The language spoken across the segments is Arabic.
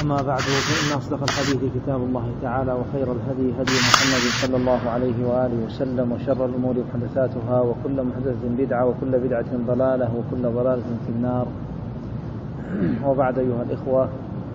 أما بعد، فإن أصدق الحديث كتاب الله تعالى، وخير الهدي هدي محمد صلى الله عليه وآله وسلم، وشر الأمور محدثاتها، وكل محدثة بدعة، وكل بدعة ضلالة، وكل ضلالة في النار. وبعد، أيها الإخوة،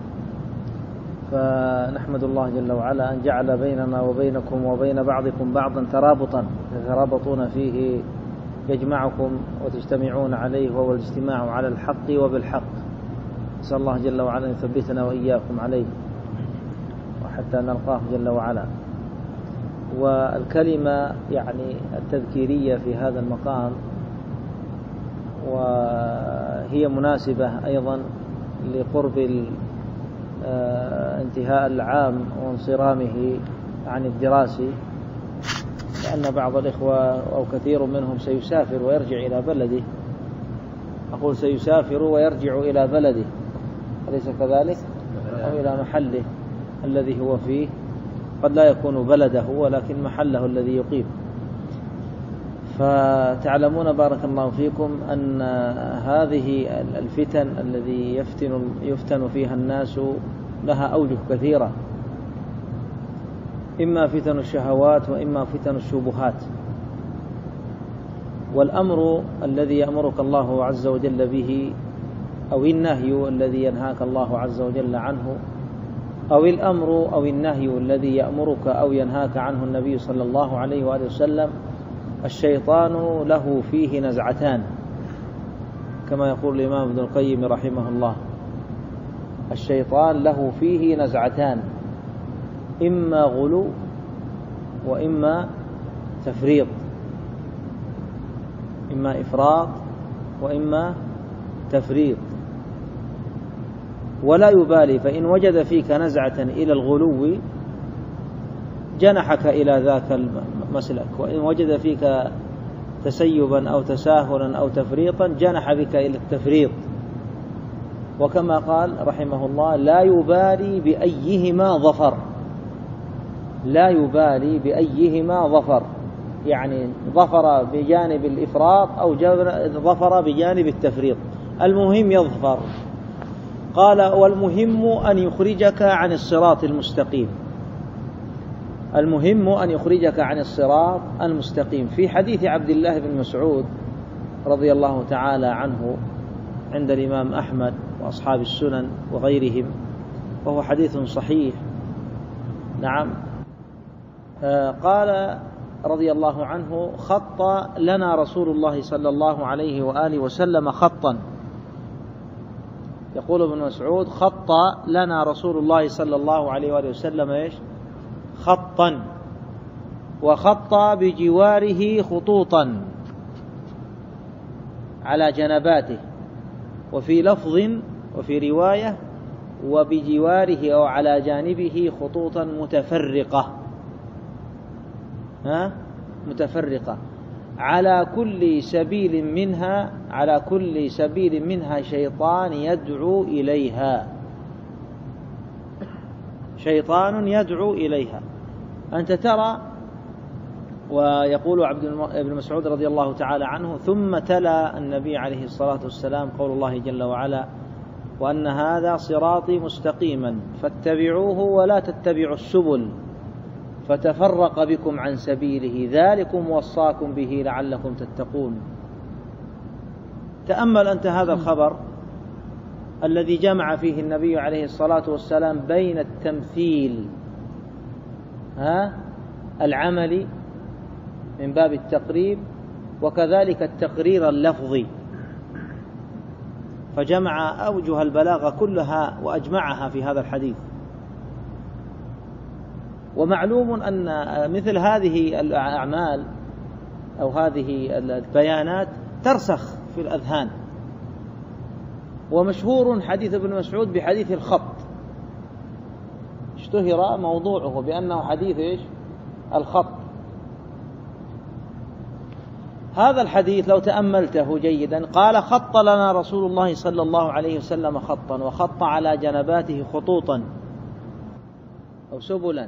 فنحمد الله جل وعلا أن جعل بيننا وبينكم وبين بعضكم بعضا ترابطا تترابطون فيه، يجمعكم وتجتمعون عليه، وهو الاجتماع على الحق وبالحق. نسأل الله جل وعلا أن يثبتنا وإياكم عليه وحتى نلقاه جل وعلا. والكلمة يعني التذكيرية في هذا المقام، وهي مناسبة أيضا لقرب انتهاء العام وانصرامه عن الدراسي، لأن بعض الإخوة أو كثير منهم سيسافر ويرجع إلى بلده. أقول سيسافر ويرجع إلى بلده، أليس كذلك؟ أو إلى محله الذي هو فيه، قد لا يكون بلده ولكن محله الذي يقيم. فتعلمون بارك الله فيكم أن هذه الفتن الذي يفتن فيها الناس لها أوجه كثيرة، إما فتن الشهوات وإما فتن الشبهات. والأمر الذي يأمرك الله عز وجل به، أو النهي الذي ينهاك الله عز وجل عنه، أو الأمر أو النهي الذي يأمرك أو ينهاك عنه النبي صلى الله عليه وآله وسلم، الشيطان له فيه نزعتان، كما يقول الإمام ابن القيم رحمه الله: الشيطان له فيه نزعتان، إما غلو وإما تفريط، إما إفراط وإما تفريط. ولا يبالي، فإن وجد فيك نزعة إلى الغلو جنحك إلى ذاك المسلك، وإن وجد فيك تسيبا أو تساهلا أو تفريطا جنح بك إلى التفريط. وكما قال رحمه الله: لا يبالي بأيهما ظفر. لا يبالي بأيهما ظفر، يعني ظفر بجانب الإفراط أو ظفر بجانب التفريط، المهم يظفر. قال: والمهم أن يخرجك عن الصراط المستقيم. المهم أن يخرجك عن الصراط المستقيم. في حديث عبد الله بن مسعود رضي الله تعالى عنه عند الإمام أحمد وأصحاب السنن وغيرهم، وهو حديث صحيح، نعم، قال رضي الله عنه: خط لنا رسول الله صلى الله عليه وآله وسلم خطا. يقول ابن مسعود: خط لنا رسول الله صلى الله عليه وآله وسلم إيش؟ خطا، وخط بجواره خطوطا على جنباته، وفي لفظ وفي رواية: وبجواره أو على جانبه خطوطا متفرقة، متفرقة، على كل سبيل منها شيطان يدعو إليها. شيطان يدعو إليها. أنت ترى. ويقول ابن مسعود رضي الله تعالى عنه: ثم تلا النبي عليه الصلاة والسلام قول الله جل وعلا: وأن هذا صراطي مستقيما فاتبعوه ولا تتبعوا السبل فتفرق بكم عن سبيله ذلكم وصاكم به لعلكم تتقون. تأمل أنت هذا الخبر الذي جمع فيه النبي عليه الصلاة والسلام بين التمثيل العملي من باب التقريب، وكذلك التقرير اللفظي، فجمع أوجه البلاغة كلها وأجمعها في هذا الحديث. ومعلوم أن مثل هذه الأعمال أو هذه البيانات ترسخ في الأذهان. ومشهور حديث ابن مسعود بحديث الخط، اشتهر موضوعه بأنه حديث إيش؟ الخط. هذا الحديث لو تأملته جيدا، قال: خط لنا رسول الله صلى الله عليه وسلم خطا، وخط على جنباته خطوطا أو سبلا.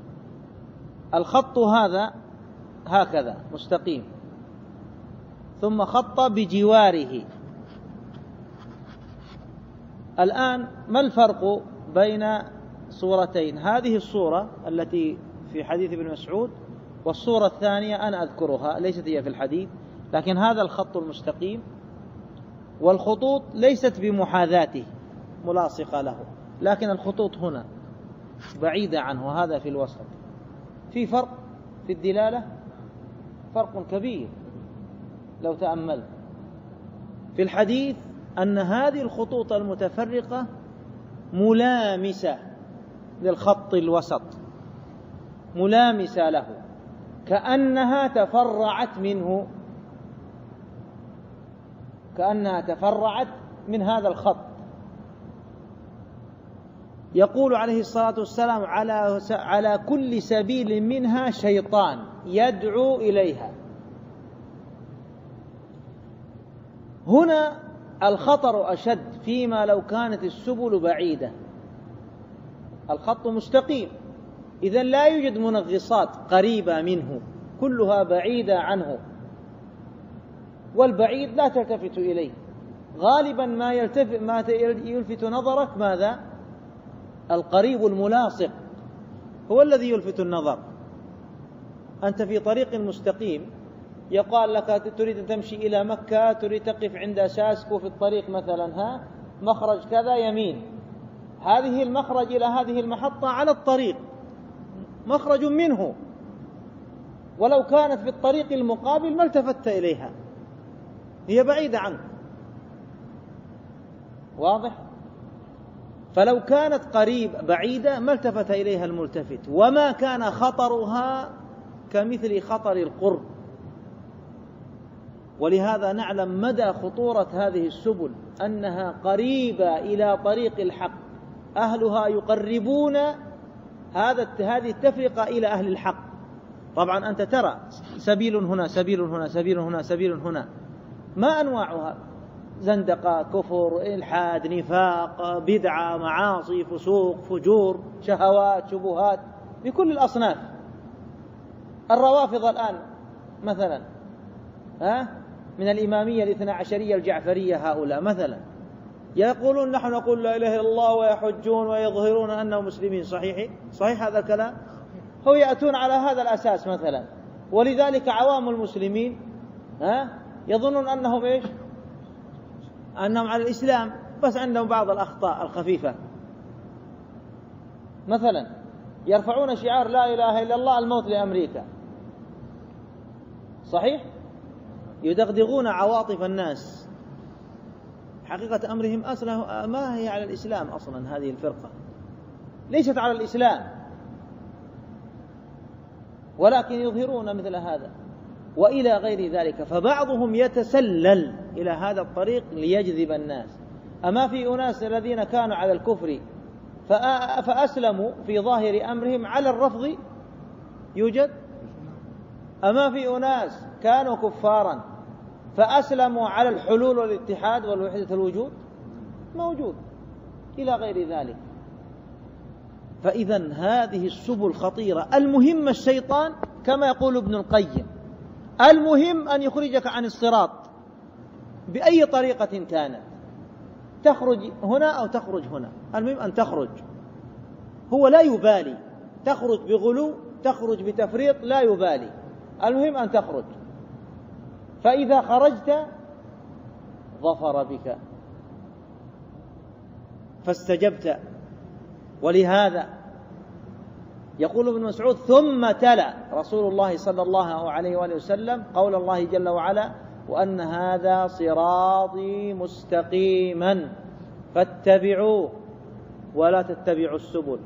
الخط هذا هكذا مستقيم، ثم خط بجواره. الآن ما الفرق بين صورتين، هذه الصورة التي في حديث ابن مسعود والصورة الثانية أنا أذكرها ليست هي في الحديث، لكن هذا الخط المستقيم، والخطوط ليست بمحاذاته ملاصقة له، لكن الخطوط هنا بعيدة عنه، هذا في الوسط. في فرق في الدلالة، فرق كبير لو تأمل في الحديث أن هذه الخطوط المتفرقة ملامسة للخط الوسط، ملامسة له، كأنها تفرعت منه، كأنها تفرعت من هذا الخط. يقول عليه الصلاة والسلام على كل سبيل منها شيطان يدعو إليها. هنا الخطر أشد فيما لو كانت السبل بعيدة، الخط مستقيم، إذن لا يوجد منغصات قريبة منه، كلها بعيدة عنه، والبعيد لا تلتفت إليه. غالبا ما يلفت نظرك ماذا؟ القريب الملاصق هو الذي يلفت النظر. أنت في طريق مستقيم، يقال لك تريد أن تمشي إلى مكة، تريد تقف عند ساسكو في الطريق مثلا، مخرج كذا يمين، هذه المخرج إلى هذه المحطة على الطريق، مخرج منه، ولو كانت في الطريق المقابل ما التفت إليها، هي بعيدة عنك. واضح؟ فلو كانت بعيدة ما التفت إليها الملتفت، وما كان خطرها كمثل خطر القرب. ولهذا نعلم مدى خطورة هذه السبل، أنها قريبة إلى طريق الحق، أهلها يقربون هذه التفرقة إلى أهل الحق. طبعا أنت ترى سبيل هنا، سبيل هنا، سبيل هنا، سبيل هنا، ما أنواعها؟ زندقة، كفر، إلحاد، نفاق، بدعة، معاصي، فسوق، فجور، شهوات، شبهات، بكل الأصناف. الروافض الآن مثلا من الإمامية الاثنى عشرية الجعفرية، هؤلاء مثلا يقولون نحن نقول لا إله إلا الله ويحجون ويظهرون أنهم مسلمين. صحيح هذا الكلام؟ هو يأتون على هذا الأساس مثلا، ولذلك عوام المسلمين يظنون أنهم إيش؟ أنهم على الإسلام، بس عندهم بعض الأخطاء الخفيفة. مثلا يرفعون شعار لا إله إلا الله الموت لأمريكا، صحيح؟ يدغدغون عواطف الناس. حقيقة أمرهم أصلا ما هي على الإسلام، أصلا هذه الفرقة ليست على الإسلام، ولكن يظهرون مثل هذا وإلى غير ذلك. فبعضهم يتسلل إلى هذا الطريق ليجذب الناس. أما في أناس الذين كانوا على الكفر فأسلموا في ظاهر أمرهم على الرفض يوجد؟ أما في أناس كانوا كفارا فأسلموا على الحلول والاتحاد والوحدة الوجود موجود، إلى غير ذلك. فإذا هذه السبل خطيرة. المهم الشيطان كما يقول ابن القيم، المهم أن يخرجك عن الصراط بأي طريقة كانت، تخرج هنا أو تخرج هنا، المهم أن تخرج. هو لا يبالي، تخرج بغلو، تخرج بتفريط، لا يبالي، المهم أن تخرج. فإذا خرجت ظفر بك فاستجبت. ولهذا يقول ابن مسعود ثم تلا رسول الله صلى الله عليه وآله وسلم قول الله جل وعلا وأن هذا صراطي مستقيما فاتبعوه ولا تتبعوا السبل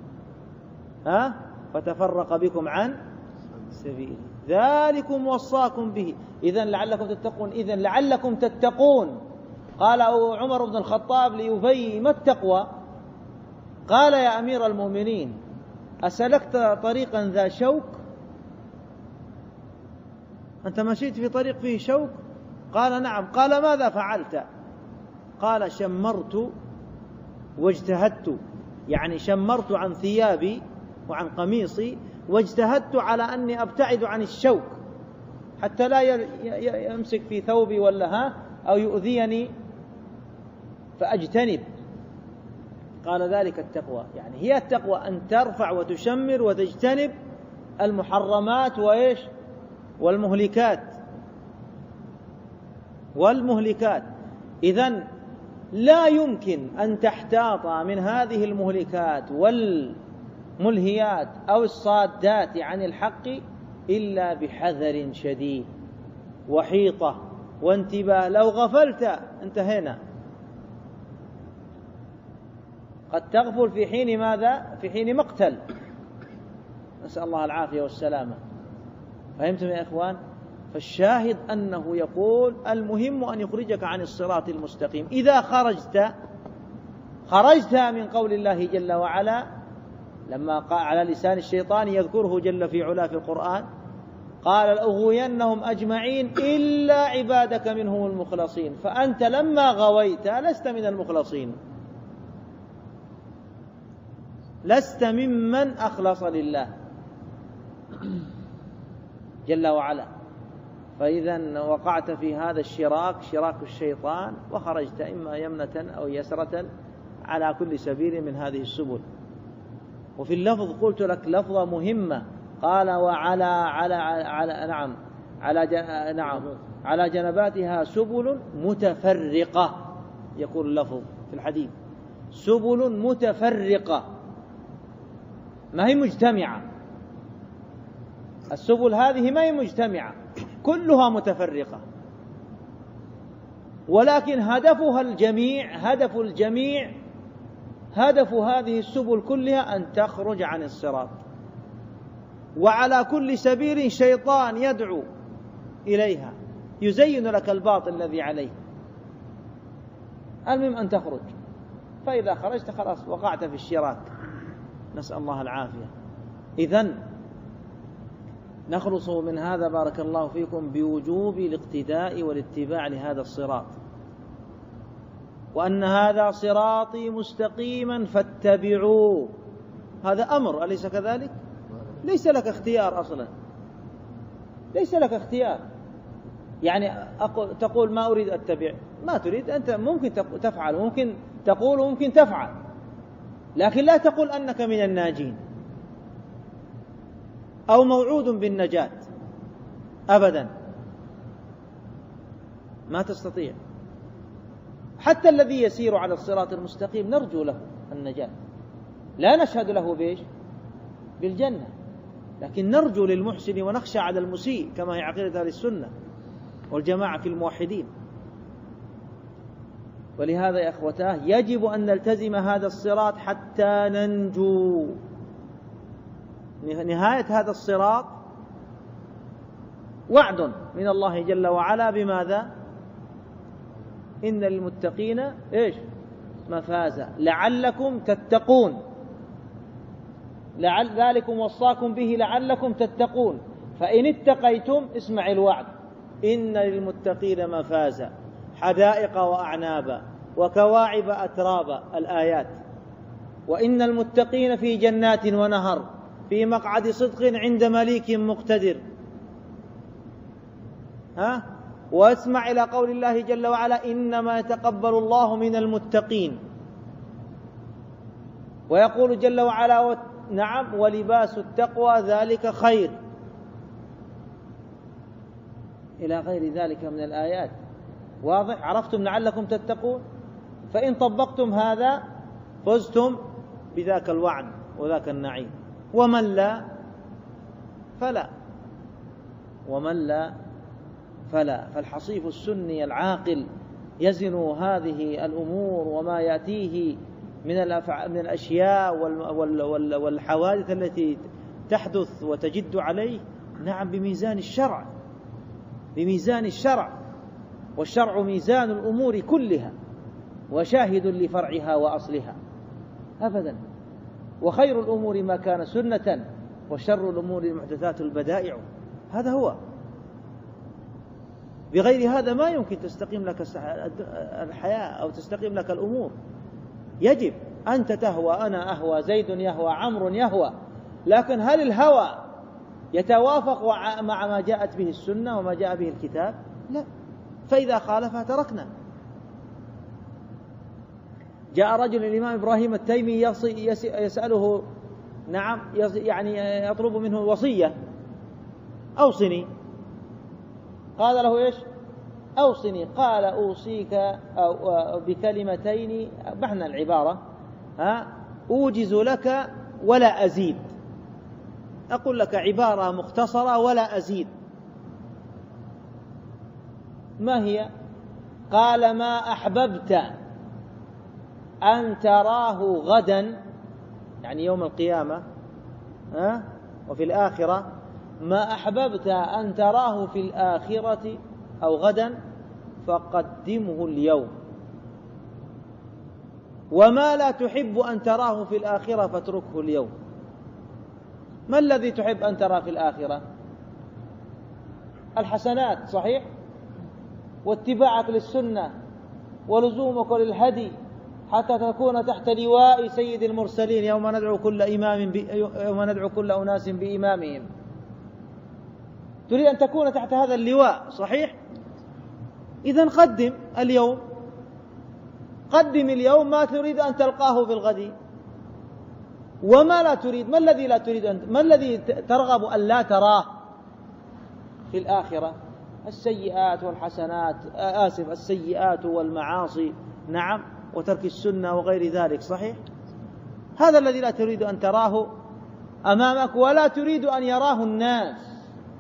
فتفرق بكم عن سبيله ذلكم وصاكم به إذن لعلكم تتقون. إذن لعلكم تتقون. قال عمر بن الخطاب لأبي ما التقوى؟ قال يا أمير المؤمنين أسلكت طريقا ذا شوك؟ أنت مشيت في طريق فيه شوك؟ قال نعم. قال ماذا فعلت؟ قال شمرت واجتهدت، يعني شمرت عن ثيابي وعن قميصي واجتهدت على أني أبتعد عن الشوك حتى لا يمسك في ثوبي ولا أو يؤذيني فأجتنب. قال ذلك التقوى، يعني هي التقوى أن ترفع وتشمر وتجتنب المحرمات وإيش والمهلكات. إذن لا يمكن أن تحتاط من هذه المهلكات والملهيات أو الصادات عن الحق إلا بحذر شديد وحيطة وانتباه. لو غفلت انتهينا. قد تغفل في حين ماذا؟ في حين مقتل، نسأل الله العافية والسلامة. فهمتم يا إخوان؟ فالشاهد أنه يقول المهم أن يخرجك عن الصراط المستقيم. إذا خرجت من قول الله جل وعلا، لما قال على لسان الشيطان يذكره جل في علا في القرآن، قال لأغوينهم أجمعين إلا عبادك منهم المخلصين. فأنت لما غويت لست من المخلصين، لست ممن أخلص لله جل وعلا. فإذا وقعت في هذا الشراك، شراك الشيطان، وخرجت إما يمنة أو يسرة على كل سبيل من هذه السبل. وفي اللفظ قلت لك لفظة مهمة، قال على جنباتها سبل متفرقة، يقول اللفظ في الحديث سبل متفرقة، ما هي مجتمعة. السبل هذه ما هي مجتمعة، كلها متفرقة، ولكن هدفها الجميع، هدف هذه السبل كلها أن تخرج عن الصراط. وعلى كل سبيل شيطان يدعو إليها، يزين لك الباطل الذي عليه. المهم أن تخرج، فإذا خرجت خلاص وقعت في الشراك، نسأل الله العافية. إذن نخلص من هذا بارك الله فيكم بوجوب الاقتداء والاتباع لهذا الصراط، وأن هذا صراطي مستقيما فاتبعوه. هذا أمر، أليس كذلك؟ ليس لك اختيار أصلا، ليس لك اختيار. يعني تقول ما أريد أتبع، ما تريد أنت، ممكن تفعل، ممكن تقول وممكن تفعل، لكن لا تقول أنك من الناجين أو موعود بالنجاة، أبدا ما تستطيع. حتى الذي يسير على الصراط المستقيم نرجو له النجاة، لا نشهد له بإيش؟ بالجنة، لكن نرجو للمحسن ونخشى على المسيء، كما هي عقيدة أهل السنة والجماعة في الموحدين. ولهذا يا أخوتاه يجب أن نلتزم هذا الصراط حتى ننجو. نهاية هذا الصراط وعد من الله جل وعلا بماذا؟ إن للمتقين إيش؟ مفازا لعلكم تتقون، ذلكم وصاكم به لعلكم تتقون، فإن اتقيتم، اسمع الوعد، إن للمتقين مفازا حدائق وأعنابا وكواعب أترابا، الآيات. وإن المتقين في جنات ونهر في مقعد صدق عند مليك مقتدر. واسمع إلى قول الله جل وعلا إنما يتقبل الله من المتقين. ويقول جل وعلا نعم ولباس التقوى ذلك خير، إلى غير ذلك من الآيات. واضح؟ عرفتم لعلكم تتقون؟ فإن طبقتم هذا فزتم بذاك الوعد وذاك النعيم. ومن لا فلا. فالحصيف السني العاقل يزن هذه الأمور وما يأتيه من الأشياء والحوادث التي تحدث وتجد عليه، نعم، بميزان الشرع، والشرع ميزان الأمور كلها وشاهد لفرعها وأصلها أبدا. وخير الأمور ما كان سنة، وشر الأمور المحدثات البدائع. هذا هو، بغير هذا ما يمكن تستقيم لك الحياة أو تستقيم لك الأمور. يجب أنت تهوى، أنا أهوى، زيد يهوى، عمرو يهوى، لكن هل الهوى يتوافق مع ما جاءت به السنة وما جاء به الكتاب؟ لا. فإذا خالفها تركنا. جاء رجل الإمام إبراهيم التيمي يسأله، نعم، يعني يطلب منه وصية، أوصني. قال له إيش؟ أوصني. قال أوصيك بكلمتين، بحنا العبارة، أوجز لك ولا أزيد، أقول لك عبارة مختصرة ولا أزيد. ما هي؟ قال: ما أحببت أن تراه غدا، يعني يوم القيامة وفي الآخرة، ما أحببت أن تراه في الآخرة أو غدا فقدمه اليوم، وما لا تحب أن تراه في الآخرة فاتركه اليوم. ما الذي تحب أن ترى في الآخرة؟ الحسنات، صحيح، واتباعك للسنة ولزومك للهدي حتى تكون تحت لواء سيد المرسلين يوم ندعو كل أناس بإمامهم. تريد أن تكون تحت هذا اللواء، صحيح؟ إذن قدم اليوم، قدم اليوم ما تريد أن تلقاه في الغد، وما لا تريد. ما الذي لا تريد ما الذي ترغب أن لا تراه في الآخرة؟ السيئات والحسنات، السيئات والمعاصي، نعم، وترك السنة وغير ذلك، صحيح؟ هذا الذي لا تريد أن تراه أمامك ولا تريد أن يراه الناس.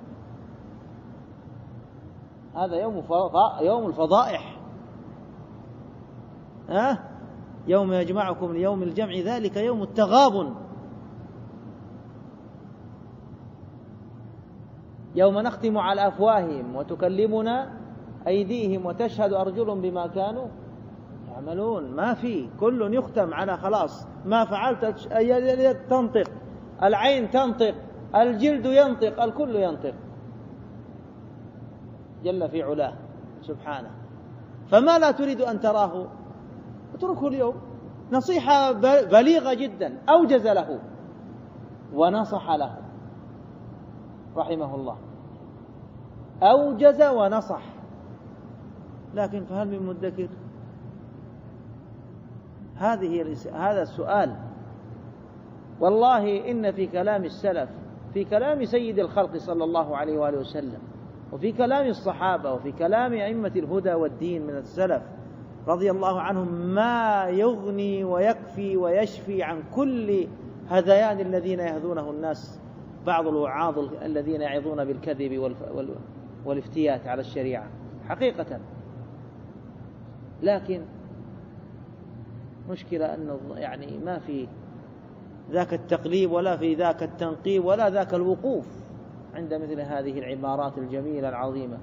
هذا يوم الفضائح، يوم يجمعكم ليوم الجمع، ذلك يوم التغابن، يوم نختم على أفواههم وتكلمنا أيديهم وتشهد أرجلهم بما كانوا يعملون. ما في، كل يختم على خلاص ما فعلت. اليد تنطق، العين تنطق، الجلد ينطق، الكل ينطق، جل في علاه سبحانه. فما لا تريد أن تراه اتركه اليوم. نصيحة بليغة جدا، أوجز له ونصح له رحمه الله، أوجز ونصح. لكن فهل من مدكر؟ هذا السؤال. والله إن في كلام السلف، في كلام سيد الخلق صلى الله عليه وآله وسلم، وفي كلام الصحابة، وفي كلام أئمة الهدى والدين من السلف رضي الله عنهم، ما يغني ويكفي ويشفي عن كل هذيان الذين يهذونه الناس، بعض الوعاظ الذين يعظون بالكذب والافتيات على الشريعة حقيقة. لكن مشكلة أنه يعني ما في ذاك التقليب ولا في ذاك التنقيب ولا ذاك الوقوف عند مثل هذه العبارات الجميلة العظيمة.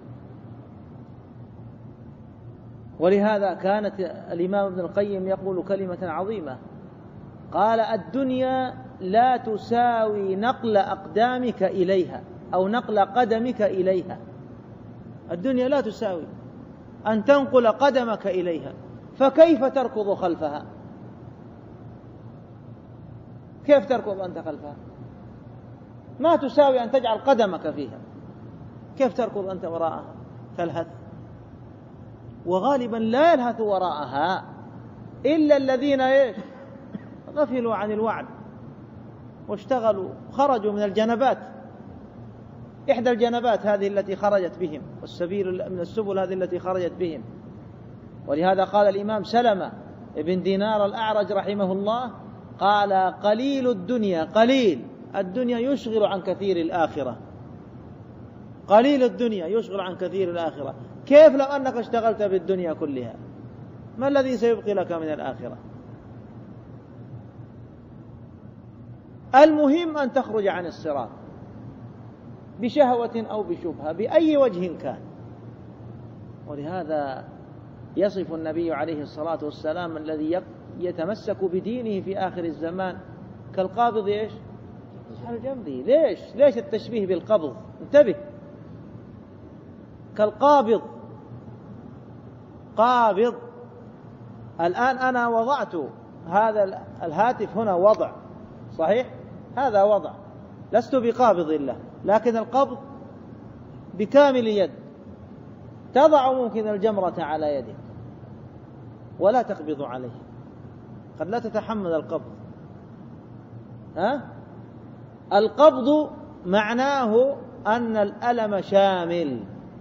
ولهذا كانت الإمام ابن القيم يقول كلمة عظيمة، قال: الدنيا لا تساوي نقل أقدامك إليها أو نقل قدمك إليها. الدنيا لا تساوي أن تنقل قدمك إليها، فكيف تركض خلفها؟ كيف تركض أنت خلفها؟ ما تساوي أن تجعل قدمك فيها، كيف تركض أنت وراءها؟ تلهث. وغالبا لا يلهث وراءها إلا الذين غفلوا عن الوعد واشتغلوا، خرجوا من الجنبات، إحدى الجنبات هذه التي خرجت بهم، والسبيل من السبل هذه التي خرجت بهم. ولهذا قال الإمام سلمة ابن دينار الأعرج رحمه الله، قال: قليل الدنيا، قليل الدنيا يشغل عن كثير الآخرة. قليل الدنيا يشغل عن كثير الآخرة. كيف لو أنك اشتغلت بالدنيا كلها؟ ما الذي سيبقي لك من الآخرة؟ المهم أن تخرج عن الصراط بشهوة أو بشبهة بأي وجه كان. ولهذا يصف النبي عليه الصلاة والسلام الذي يتمسك بدينه في آخر الزمان كالقابض على جنبه. ليش التشبيه بالقبض؟ انتبه، كالقابض، قابض. الآن أنا وضعت هذا الهاتف هنا وضع، صحيح؟ هذا وضع، لست بقابض له، لكن القبض بكامل يد. تضع ممكن الجمرة على يدك ولا تقبض عليه، قد لا تتحمل القبض. القبض معناه أن الألم شامل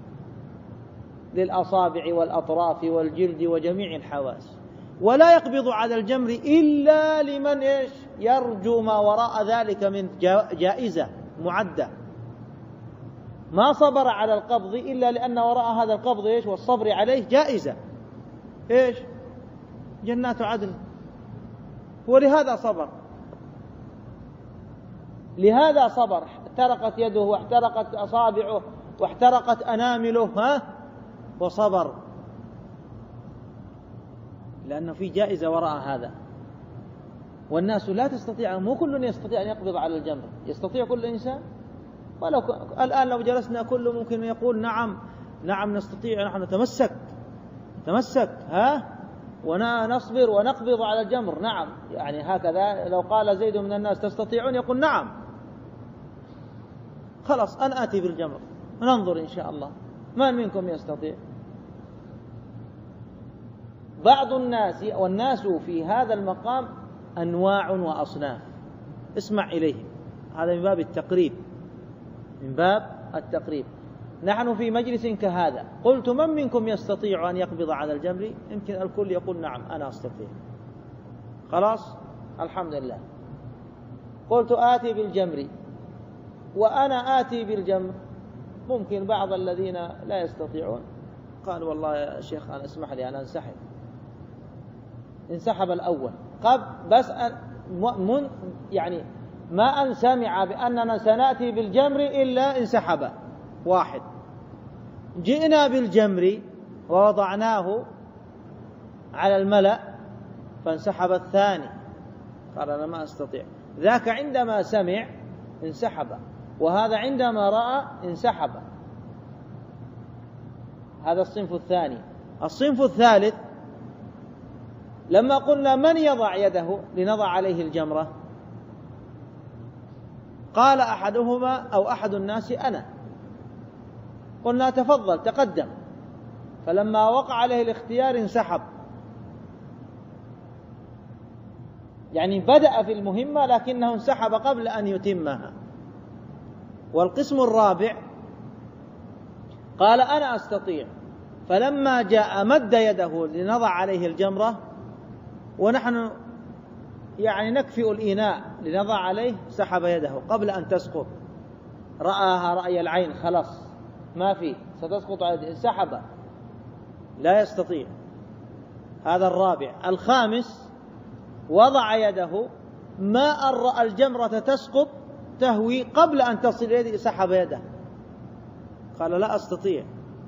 للأصابع والأطراف والجلد وجميع الحواس، ولا يقبض على الجمر إلا لمن يرجو ما وراء ذلك من جائزة معدة. ما صبر على القبض إلا لأن وراء هذا القبض والصبر عليه جائزة جنات عدن، ولهذا صبر، لهذا صبر. احترقت يده واحترقت أصابعه واحترقت أنامله وصبر، لأنه في جائزة وراء هذا. والناس لا تستطيع، مو كل يستطيع أن يقبض على الجمر. يستطيع كل إنسان؟ ولو الآن لو جلسنا كله ممكن يقول نعم نستطيع، نحن نتمسك ونصبر ونقبض على الجمر. نعم، يعني هكذا لو قال زيد من الناس تستطيعون يقول نعم، خلاص أنا آتي بالجمر وننظر إن شاء الله من منكم يستطيع. بعض الناس، والناس في هذا المقام أنواع وأصناف، اسمع إليه، هذا من باب التقريب. نحن في مجلس كهذا قلت من منكم يستطيع أن يقبض على الجمر؟ يمكن الكل يقول نعم أنا أستطيع، خلاص الحمد لله. قلت آتي بالجمر وأنا آتي بالجمر، ممكن بعض الذين لا يستطيعون قال والله يا شيخ أنا اسمح لي أنا انسحب الأول بس يعني ما أن سمع بأننا سنأتي بالجمر إلا انسحب واحد. جئنا بالجمر ووضعناه على الملأ فانسحب الثاني، قال أنا ما أستطيع. ذاك عندما سمع انسحب، وهذا عندما رأى انسحب. هذا الصنف الثاني. الصنف الثالث لما قلنا من يضع يده لنضع عليه الجمرة، قال أحدهما أو أحد الناس أنا، قلنا تفضل تقدم، فلما وقع عليه الاختيار انسحب، يعني بدأ في المهمة لكنه انسحب قبل أن يتمها. والقسم الرابع قال أنا أستطيع، فلما جاء مد يده لنضع عليه الجمرة ونحن يعني نكفئ الإناء لنضع عليه، سحب يده قبل أن تسقط، رآها رأي العين، خلاص ما في ستسقط على يده، انسحب لا يستطيع. هذا الرابع. الخامس وضع يده ما أن رأى الجمرة تسقط تهوي قبل أن تصل يده، سحب يده قال لا أستطيع.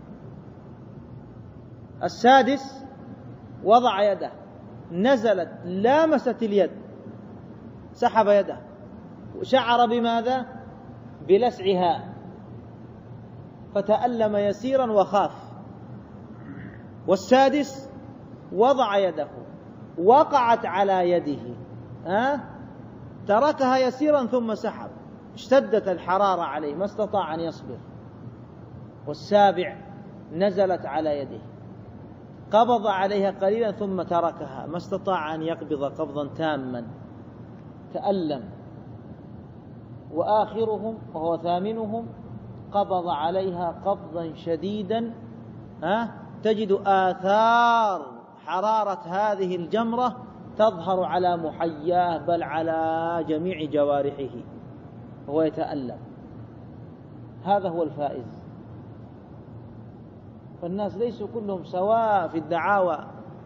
السادس وضع يده نزلت لامست اليد، سحب يده، شعر بماذا؟ بلسعها فتألم يسيرا وخاف. والسادس وضع يده وقعت على يده تركها يسيرا ثم سحب، اشتدت الحرارة عليه ما استطاع أن يصبر. والسابع نزلت على يده قبض عليها قليلا ثم تركها، ما استطاع أن يقبض قبضا تاما، تألم. وآخرهم وهو ثامنهم قبض عليها قبضا شديدا تجد آثار حرارة هذه الجمرة تظهر على محياه بل على جميع جوارحه وهو يتألم. هذا هو الفائز. فالناس ليسوا كلهم سواء في الدعاوى.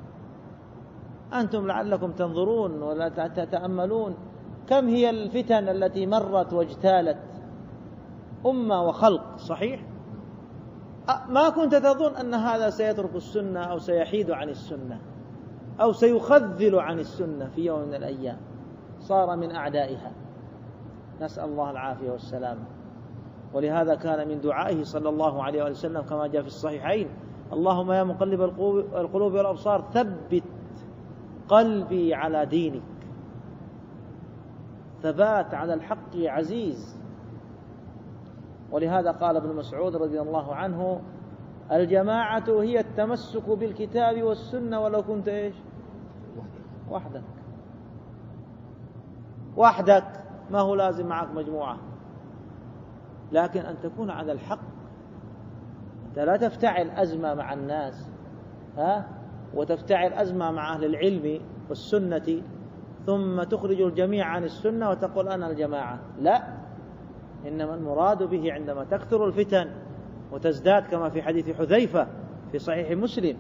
أنتم لعلكم تنظرون ولا تتأملون كم هي الفتن التي مرت واجتالت أمة وخلق، صحيح؟ ما كنت تظن أن هذا سيترك السنة أو سيحيد عن السنة أو سيخذل عن السنة في يوم من الأيام، صار من أعدائها، نسأل الله العافية والسلامة. ولهذا كان من دعائه صلى الله عليه وسلم كما جاء في الصحيحين: اللهم يا مقلب القلوب والأبصار ثبت قلبي على دينك. ثبات على الحق عزيز. ولهذا قال ابن مسعود رضي الله عنه: الجماعة هي التمسك بالكتاب والسنة ولو كنت وحدك. وحدك، ما هو لازم معك مجموعة، لكن أن تكون على الحق. أنت لا تفتعل أزمة مع الناس وتفتعل أزمة مع أهل العلم والسنة ثم تخرج الجميع عن السنة وتقول أنا الجماعة، لا، إنما المراد به عندما تكثر الفتن وتزداد كما في حديث حذيفة في صحيح مسلم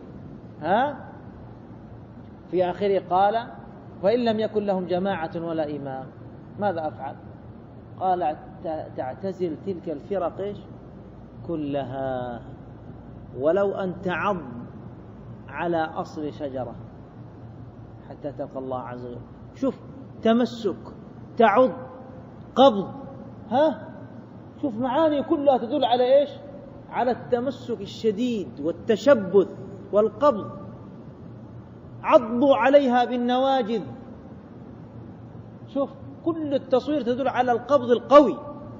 في آخره قال وإن لم يكن لهم جماعة ولا إمام ماذا أفعل؟ قال تعتزل تلك الفرق كلها ولو أن تعض على أصل شجرة حتى تلقى الله عز وجل. شوف، تمسك، تعض، قبض، شوف معاني كلها تدل على إيش؟ على التمسك الشديد والتشبث والقبض. عضوا عليها بالنواجذ. شوف، كل التصوير تدل على القبض القوي،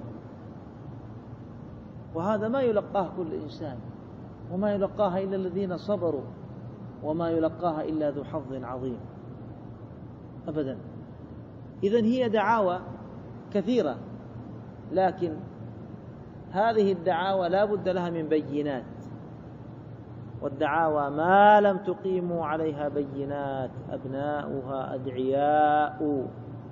وهذا ما يلقاه كل إنسان، وما يلقاها إلا الذين صبروا، وما يلقاها إلا ذو حظ عظيم أبدا. إذن هي دعاوى كثيرة، لكن هذه الدعاوى لا بد لها من بينات، والدعاوى ما لم تقيموا عليها بينات أبناؤها أدعياء،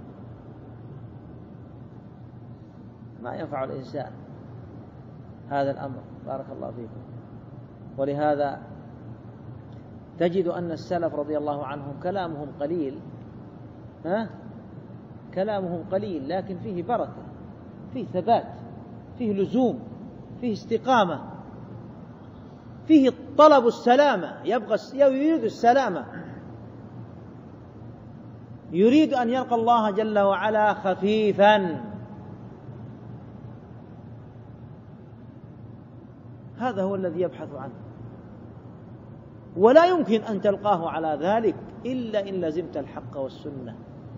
ما ينفع الإنسان هذا الأمر. بارك الله فيكم. ولهذا تجد أن السلف رضي الله عنهم كلامهم قليل، كلامهم قليل لكن فيه بركة، فيه ثبات، فيه لزوم، فيه استقامة، فيه طلب السلامة، يريد السلامة، يريد أن يلقى الله جل وعلا خفيفا. هذا هو الذي يبحث عنه، ولا يمكن أن تلقاه على ذلك إلا إن لزمت الحق والسنة.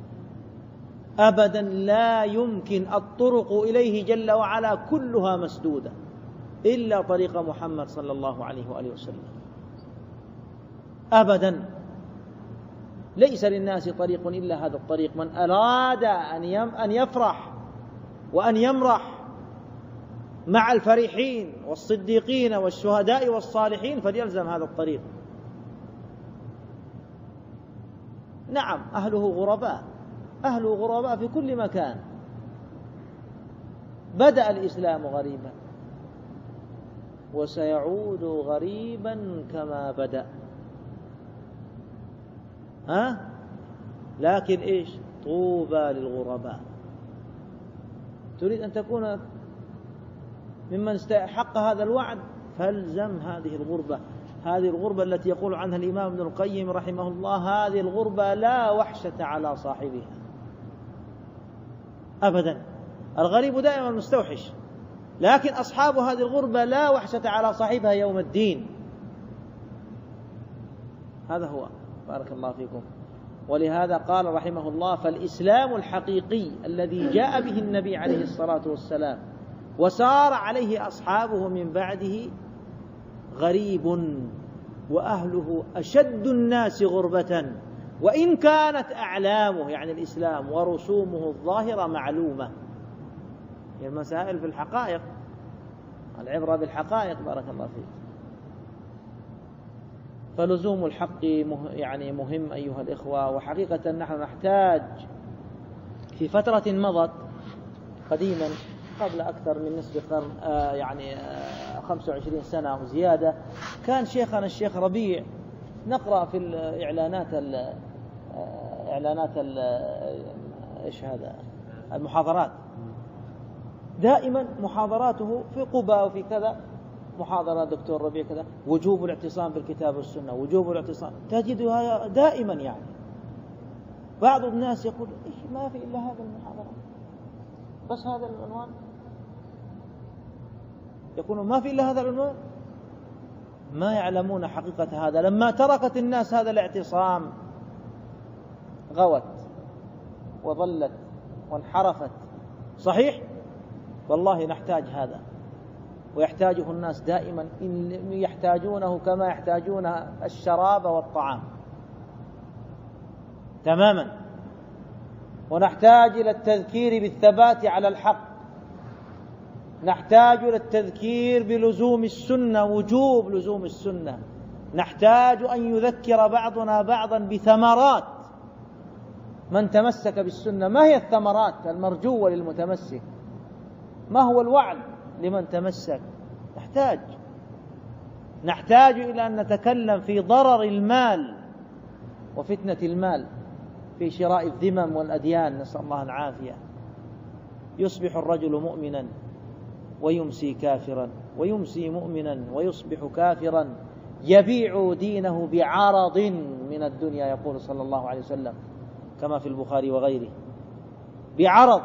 أبدا لا يمكن، الطرق إليه جل وعلا كلها مسدودة إلا طريق محمد صلى الله عليه وآله وسلم. أبدا ليس للناس طريق إلا هذا الطريق. من أراد أن يفرح وأن يمرح مع الفرحين والصديقين والشهداء والصالحين فليلزم هذا الطريق. نعم، أهله غرباء، أهله غرباء في كل مكان. بدأ الإسلام غريبا وسيعود غريبا كما بدأ. لكن إيش؟ طوبى للغرباء. تريد أن تكون ممن استحق هذا الوعد فالزم هذه الغربة، هذه الغربة التي يقول عنها الإمام ابن القيم رحمه الله هذه الغربة لا وحشة على صاحبها أبدا. الغريب دائما مستوحش، لكن أصحاب هذه الغربة لا وحشة على صاحبها يوم الدين. هذا هو. بارك الله فيكم. ولهذا قال رحمه الله فالإسلام الحقيقي الذي جاء به النبي عليه الصلاة والسلام وسار عليه أصحابه من بعده غريب، وأهله أشد الناس غربة، وإن كانت أعلامه يعني الإسلام ورسومه الظاهرة معلومة. هي المسائل في الحقائق، العبرة بالحقائق. بارك الله فيك. فلزوم الحق يعني مهم أيها الإخوة. وحقيقة نحن نحتاج في فترة مضت قديما قبل أكثر من نصف قرن، يعني 25 سنة أو زيادة، كان شيخنا الشيخ ربيع نقرأ في إعلانات إيش هذا المحاضرات، دائما محاضراته في قباء وفي كذا، محاضرة دكتور ربيع كذا، وجوب الاعتصام بالكتاب والسنة، وجوب الاعتصام، تجدها دائما. يعني بعض الناس يقول إيش ما في إلا هذا المحاضرة، بس هذا العنوان، يقولون ما في إلا هذا العنوان. ما يعلمون حقيقة هذا. لما تركت الناس هذا الاعتصام غوت وضلت وانحرفت. صحيح، والله نحتاج هذا، ويحتاجه الناس دائما، إن يحتاجونه كما يحتاجون الشراب والطعام تماما. ونحتاج إلى التذكير بالثبات على الحق، نحتاج إلى التذكير بلزوم السنة، وجوب لزوم السنة، نحتاج أن يذكر بعضنا بعضا بثمرات من تمسك بالسنة. ما هي الثمرات المرجوة للمتمسك؟ ما هو الوعد لمن تمسك؟ نحتاج إلى أن نتكلم في ضرر المال وفتنة المال في شراء الذمم والأديان، نسأل الله العافية. يصبح الرجل مؤمنا ويمسي كافرا، ويمسي مؤمنا ويصبح كافرا، يبيع دينه بعرض من الدنيا، يقول صلى الله عليه وسلم كما في البخاري وغيره. بعرض.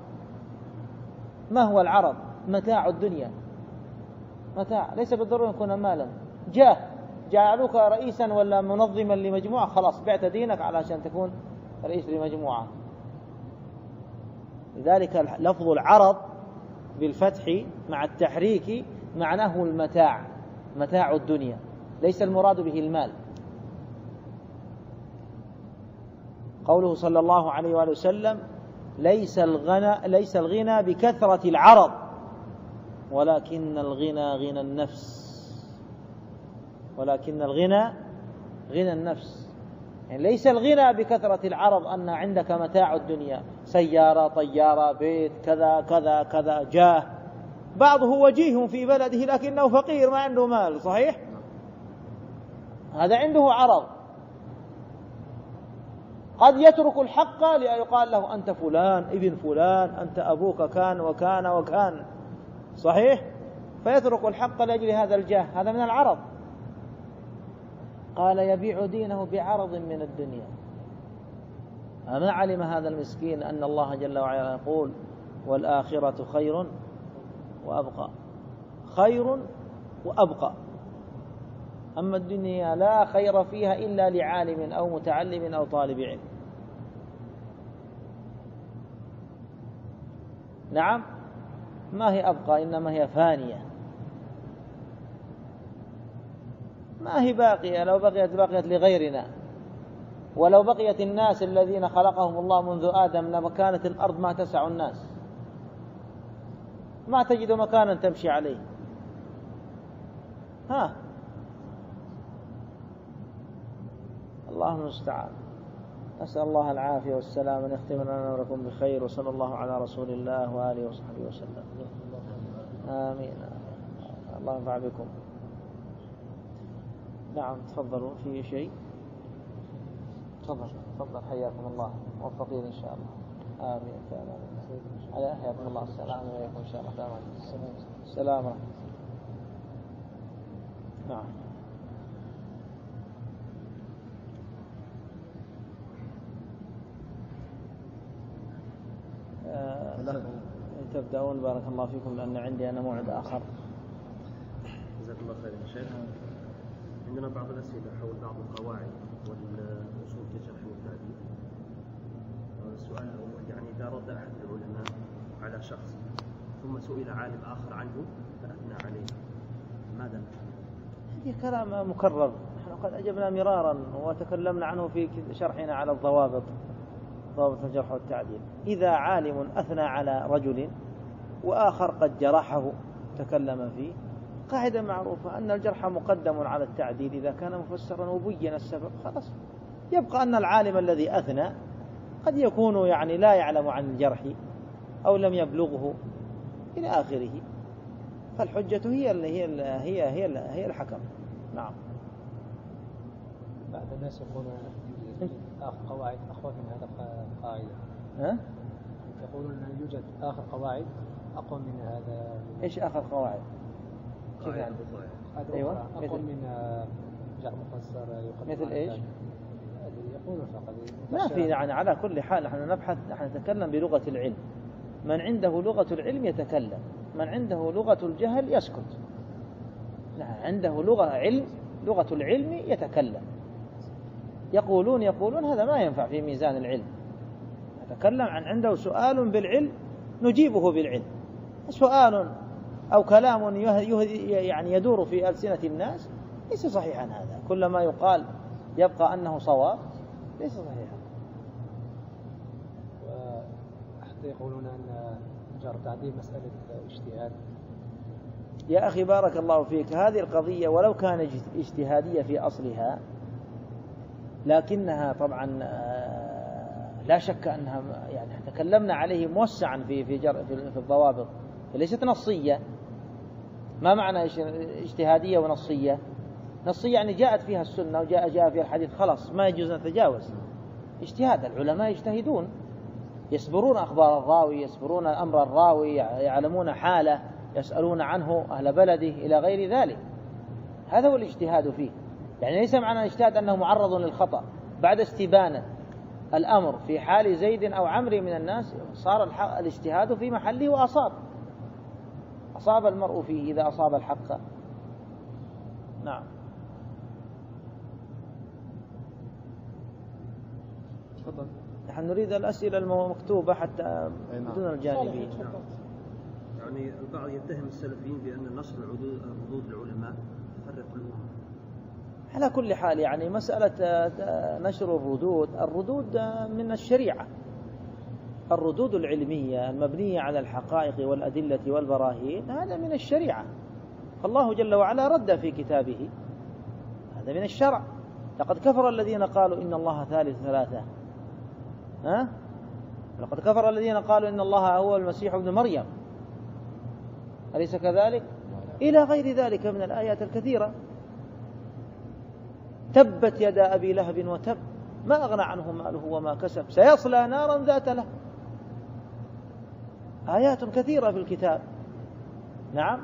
ما هو العرض؟ متاع الدنيا، متاع، ليس بالضرورة يكون مالا. جعلوك رئيسا ولا منظما لمجموعة، خلاص بعت دينك علشان تكون رئيس لمجموعة. لذلك لفظ العرض بالفتح مع التحريك معناه المتاع، متاع الدنيا، ليس المراد به المال. قوله صلى الله عليه وآله وسلم: ليس الغنى بكثرة العرض، ولكن الغنى غنى النفس. ولكن الغنى غنى النفس، يعني ليس الغنى بكثرة العرض، أن عندك متاع الدنيا، سيارة، طيارة، بيت، كذا كذا كذا، جاه. بعضه وجيه في بلده لكنه فقير، ما عنده مال، صحيح؟ هذا عنده عرض. قد يترك الحق ليقال له: أنت فلان ابن فلان، أنت أبوك كان وكان وكان، صحيح؟ فيترك الحق لأجل هذا الجاه، هذا من العرض. قال: يبيع دينه بعرض من الدنيا. أما علم هذا المسكين أن الله جل وعلا يقول: والآخرة خير وأبقى. خير وأبقى. أما الدنيا لا خير فيها إلا لعالم أو متعلم أو طالب علم. نعم، ما هي أبقى، إنما هي فانية، ما هي باقية. لو بقيت لغيرنا، ولو بقيت الناس الذين خلقهم الله منذ آدم لما كانت الأرض ما تسع الناس، ما تجد مكانا تمشي عليه. الله المستعان. نسأل الله العافية والسلام، أن يختم لنا ولكم بخير، وصلى الله على رسول الله وآله وصحبه وسلم. آمين. الله ينفع بكم. نعم، تفضلوا. في شيء؟ تفضل حياكم الله، موفقين إن شاء الله. آمين. على حياكم الله. السلام عليكم إن شاء الله. السلام عليكم. نعم. تبدأون بارك الله فيكم، لأن عندي أنا موعد آخر. جزاكم الله خير يا شيخ. عندنا بعض الأسئلة حول بعض القواعد والأصول في الجرح والتعديل. السؤال الأول: يعني إذا رد أحد العلماء على شخص ثم سئل عالم آخر عنه فأثنى عليه، ماذا نفعل؟ هذه كلام مكرر، نحن قد أجبنا مرارا وتكلمنا عنه في شرحنا على ضوابط الجرح والتعديل. إذا عالم أثنى على رجل وآخر قد جرحه تكلم فيه، قاعدة معروفة أن الجرح مقدم على التعديل إذا كان مفسرا وبين السبب، خلاص. يبقى أن العالم الذي أثنى قد يكون يعني لا يعلم عن الجرح أو لم يبلغه إلى آخره، فالحجة هي الحكم. نعم. بعض الناس يقولون آخر قواعد أخوف من هذا القاعدة. يقولون أن يوجد آخر قواعد أقوى من هذا. إيش آخر قواعد؟ كيف يعني؟ أيوة. أقوى من جعل مفسر. مثل إيش؟ يقولون فقط ما في يعني. على كل حال نحن نتكلم بلغة العلم. من عنده لغة العلم يتكلم، من عنده لغة الجهل يسكت. عنده لغة العلم يتكلم. يقولون هذا ما ينفع في ميزان العلم. نتكلم عن عنده سؤال بالعلم نجيبه بالعلم. سؤال أو كلام يعني يدور في ألسنة الناس ليس صحيحا. هذا كل ما يقال يبقى أنه صواب، ليس صحيحا. يقولون أن جار تعديل مسألة اجتهاد. يا أخي بارك الله فيك، هذه القضية ولو كانت اجتهادية في أصلها، لكنها طبعا لا شك أنها يعني تكلمنا عليه موسعا في الضوابط، ليست نصية. ما معنى اجتهادية ونصية؟ نصية يعني جاءت فيها السنة وجاء فيها الحديث، خلاص ما يجوز نتجاوز. اجتهاد العلماء يجتهدون، يسبرون أخبار الراوي، يسبرون أمر الراوي، يعلمون حاله، يسألون عنه أهل بلده إلى غير ذلك. هذا هو الاجتهاد فيه. يعني ليس معنى الاجتهاد أنه معرض للخطأ. بعد استبانة الأمر في حال زيد أو عمرو من الناس صار الاجتهاد في محله أصاب المرء فيه إذا أصاب الحق. نعم. تفضل. نحن نريد الأسئلة المكتوبة حتى بدون الجانبية. يعني البعض يتهم السلفيين بأن نشر ردود العلماء يفرق الأمة. على كل حال يعني مسألة نشر الردود من الشريعة. الردود العلمية المبنية على الحقائق والأدلة والبراهين هذا من الشريعة، فالله جل وعلا رد في كتابه، هذا من الشرع. لقد كفر الذين قالوا إن الله ثالث ثلاثة، لقد كفر الذين قالوا إن الله هو المسيح ابن مريم، أليس كذلك؟ إلى غير ذلك من الآيات الكثيرة. تبت يدا أبي لهب وتب ما أغنى عنه ماله وما كسب سيصلى نارا ذات لهب. آيات كثيرة في الكتاب. نعم.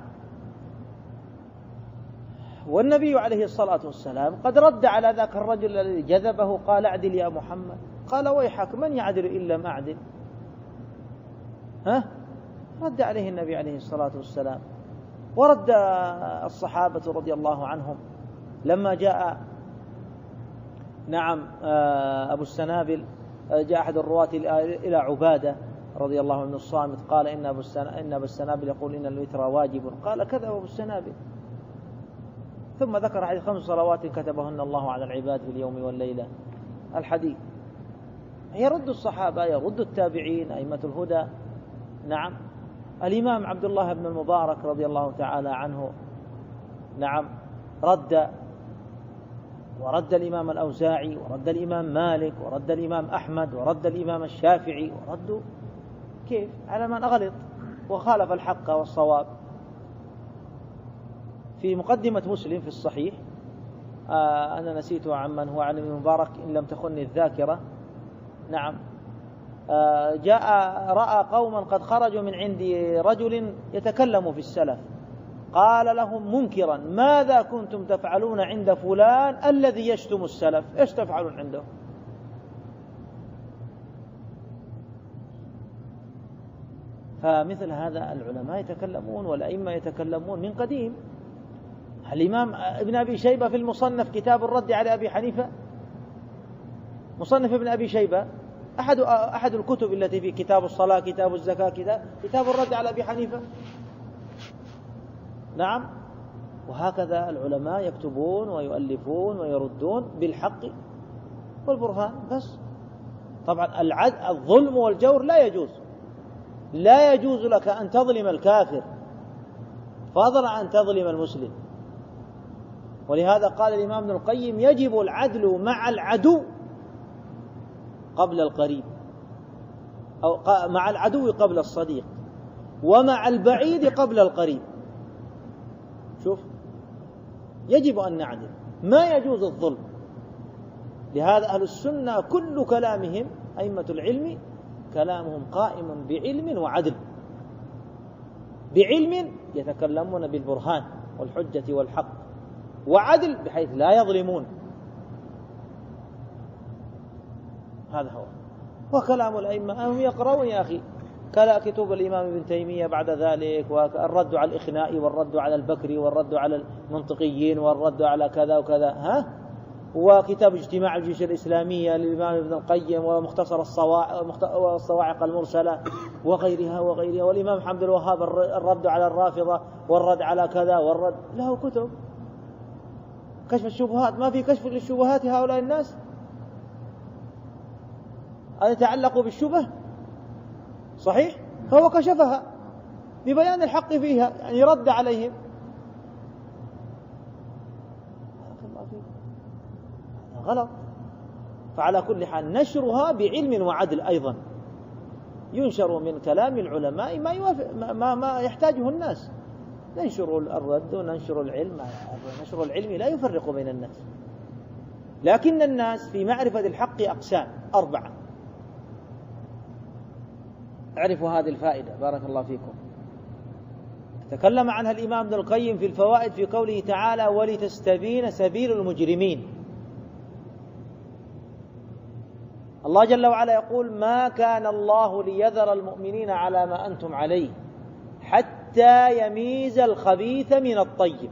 والنبي عليه الصلاة والسلام قد رد على ذاك الرجل الذي جذبه، قال اعدل يا محمد، قال ويحك من يعدل إن لم أعدل. رد عليه النبي عليه الصلاة والسلام. ورد الصحابة رضي الله عنهم لما جاء أبو السنابل، جاء أحد الرواة إلى عبادة رضي الله عنه الصامت، قال إن أبو السنابل يقول إن الوتر واجب، قال كذب أبو السنابل. ثم ذكر حديث 5 صلوات كتبهن الله على العباد في اليوم والليلة. الحديث يرد الصحابة، يرد التابعين، أئمة الهدى. نعم. الإمام عبد الله بن المبارك رضي الله تعالى عنه ورد الإمام الأوزاعي، ورد الإمام مالك، ورد الإمام أحمد، ورد الإمام الشافعي، وردوا كيف على من أغلط وخالف الحق والصواب. في مقدمة مسلم في الصحيح، أنا نسيت عمن هو عن ابن المبارك إن لم تخني الذاكرة. نعم. رأى قوما قد خرجوا من عند رجل يتكلم في السلف، قال لهم منكرا ماذا كنتم تفعلون عند فلان الذي يشتم السلف؟ إيش تفعلون عنده؟ فمثل هذا العلماء يتكلمون والأئمة يتكلمون من قديم. الإمام ابن أبي شيبة في المصنف كتاب الرد على أبي حنيفة، مصنف ابن أبي شيبة أحد الكتب التي في كتاب الصلاة، كتاب الزكاة، كتاب الرد على أبي حنيفة. نعم. وهكذا العلماء يكتبون ويؤلفون ويردون بالحق والبرهان بس. طبعا الظلم والجور لا يجوز لك أن تظلم الكافر فضلا أن تظلم المسلم. ولهذا قال الإمام ابن القيم يجب العدل مع العدو قبل القريب، أو مع العدو قبل الصديق، ومع البعيد قبل القريب. شوف، يجب أن نعدل، ما يجوز الظلم. لهذا أهل السنة كل كلامهم أئمة العلم كلامهم قائم بعلم وعدل، بعلم يتكلمون بالبرهان والحجة والحق، وعدل بحيث لا يظلمون. هذا هو. وكلام الأئمة هم يقرؤون يا أخي كتب الإمام ابن تيمية بعد ذلك، والرد على الإخناء، والرد على البكري، والرد على المنطقيين، والرد على كذا وكذا، وكتاب اجتماع الجيوش الإسلامية للإمام ابن القيم، ومختصر الصواعق المرسلة وغيرها، والإمام حمد الوهاب الرد على الرافضة، والرد على كذا، والرد له كتب. كشف الشبهات، ما في كشف للشبهات هؤلاء الناس أن يتعلقوا بالشبه. صحيح؟ فهو كشفها ببيان الحق فيها، يعني رد عليهم. غلط. فعلى كل حال نشرها بعلم وعدل أيضا، ينشر من كلام العلماء ما يوافق ما يحتاجه الناس. ننشر الرد وننشر العلم. نشر العلم لا يفرق بين الناس، لكن الناس في معرفة الحق أقسام 4. اعرفوا هذه الفائدة بارك الله فيكم. تكلم عنها الإمام ابن القيم في الفوائد في قوله تعالى: ولتستبين سبيل المجرمين. الله جل وعلا يقول: ما كان الله ليذر المؤمنين على ما أنتم عليه حتى يميز الخبيث من الطيب.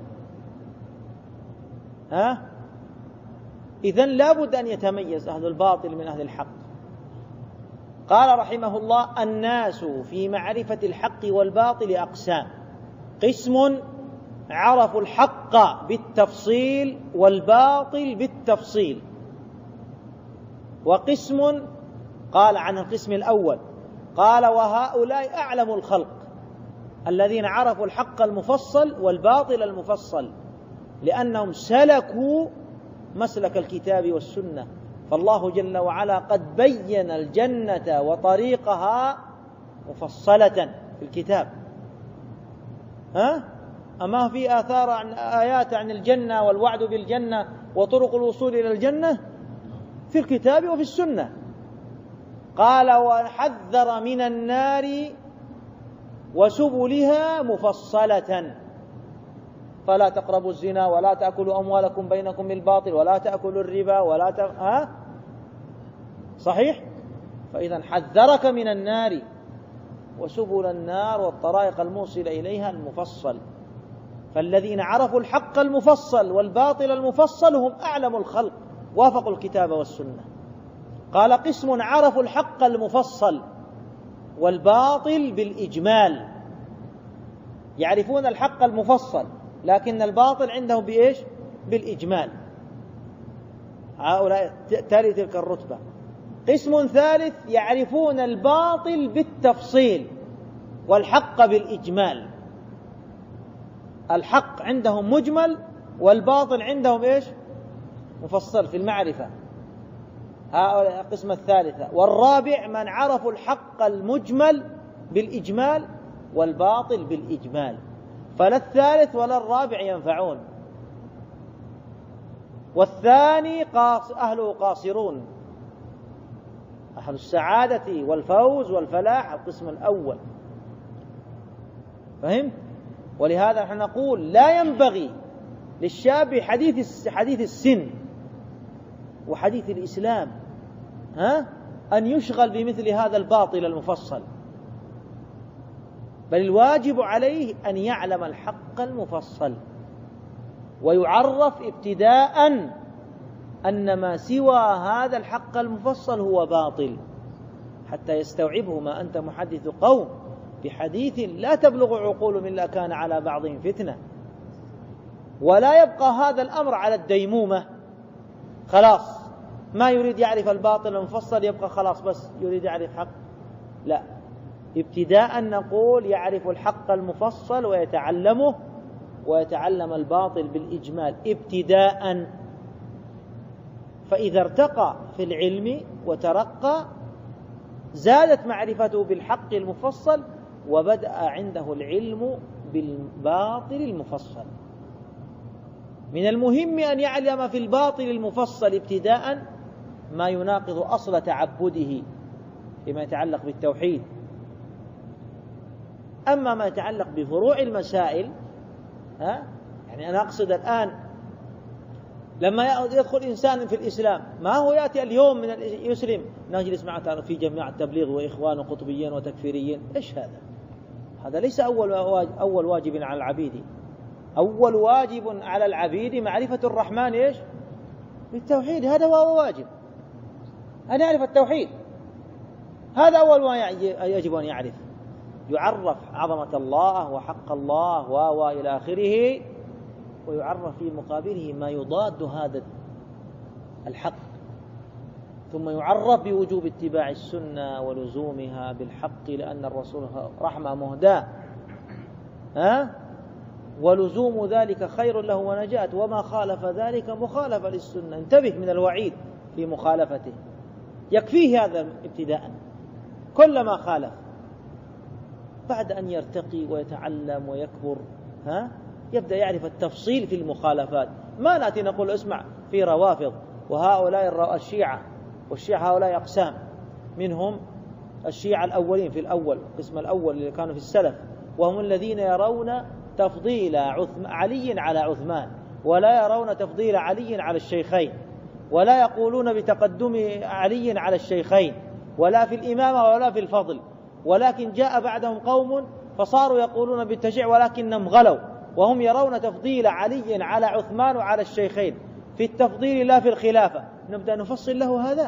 إذن لا بد أن يتميز أهل الباطل من أهل الحق. قال رحمه الله: الناس في معرفة الحق والباطل أقسام: قسم عرفوا الحق بالتفصيل والباطل بالتفصيل، وقسم قال عن القسم الأول قال: وهؤلاء أعلم الخلق الذين عرفوا الحق المفصل والباطل المفصل، لأنهم سلكوا مسلك الكتاب والسنة، فالله جل وعلا قد بين الجنة وطريقها مفصلة في الكتاب. أما في آثار عن آيات عن الجنة والوعد بالجنة وطرق الوصول إلى الجنة في الكتاب وفي السنة. قال: وحذر من النار وسبلها مفصلة، فلا تقربوا الزنا ولا تأكلوا أموالكم بينكم بالباطل ولا تأكلوا الربا ولا صحيح؟ فإذا حذرك من النار وسبل النار والطرائق الموصلة إليها المفصل. فالذين عرفوا الحق المفصل والباطل المفصل هم أعلم الخلق، وافقوا الكتاب والسنة. قال: قسم عرفوا الحق المفصل والباطل بالإجمال، يعرفون الحق المفصل لكن الباطل عندهم بإيش؟ بالإجمال. هؤلاء تالي تلك الرتبة. قسم ثالث يعرفون الباطل بالتفصيل والحق بالإجمال. الحق عندهم مجمل والباطل عندهم إيش؟ مفصل في المعرفة. هؤلاء القسم الثالثة. والرابع من عرفوا الحق المجمل بالإجمال والباطل بالإجمال، فلا الثالث ولا الرابع ينفعون. والثاني أهله قاصرون، أهل السعادة والفوز والفلاح القسم الأول. فهمت؟ ولهذا نحن نقول لا ينبغي للشاب حديث السن وحديث الإسلام أن يشغل بمثل هذا الباطل المفصل، بل الواجب عليه أن يعلم الحق المفصل ويعرف ابتداء أن ما سوى هذا الحق المفصل هو باطل، حتى يستوعبه. ما أنت محدث قوم بحديث لا تبلغ عقول من لا كان على بعضهم فتنة. ولا يبقى هذا الأمر على الديمومة، خلاص ما يريد يعرف الباطل المفصل يبقى خلاص بس يريد يعرف الحق. لا، ابتداء نقول يعرف الحق المفصل ويتعلمه، ويتعلم الباطل بالإجمال ابتداء. فإذا ارتقى في العلم وترقى زادت معرفته بالحق المفصل، وبدأ عنده العلم بالباطل المفصل. من المهم أن يعلم في الباطل المفصل ابتداء ما يناقض أصل تعبده فيما يتعلق بالتوحيد. أما ما يتعلق بفروع المسائل، يعني أنا أقصد الآن لما يدخل إنسان في الإسلام، ما هو يأتي اليوم من يسلم نجلس معه في جماعة تبليغ وإخوان وقطبيين وتكفيريين. إيش هذا؟ هذا ليس أول واجب على العبيد. أول واجب على العبيد معرفة الرحمن إيش؟ بالتوحيد. هذا هو واجب أن يعرف التوحيد. هذا أول ما يجب أن يعرف عظمة الله وحق الله وإلى آخره، ويعرف في مقابله ما يضاد هذا الحق. ثم يعرف بوجوب اتباع السنة ولزومها بالحق لأن الرسول رحمة مهداة، ولزوم ذلك خير له ونجاة، وما خالف ذلك مخالفة للسنة. انتبه من الوعيد في مخالفته، يكفيه هذا ابتداء. كلما خالف بعد أن يرتقي ويتعلم ويكبر يبدأ يعرف التفصيل في المخالفات. ما نأتي نقول اسمع في روافض وهؤلاء الشيعة، والشيعة هؤلاء أقسام، منهم الشيعة الأولين في الأول، القسم الأول اللي كانوا في السلف، وهم الذين يرون تفضيل علي على عثمان، ولا يرون تفضيل علي على الشيخين، ولا يقولون بتقدم علي على الشيخين، ولا في الإمامة ولا في الفضل. ولكن جاء بعدهم قوم فصاروا يقولون بالتشيع ولكنهم غلوا، وهم يرون تفضيل علي على عثمان وعلى الشيخين في التفضيل لا في الخلافة. نبدأ نفصل له هذا،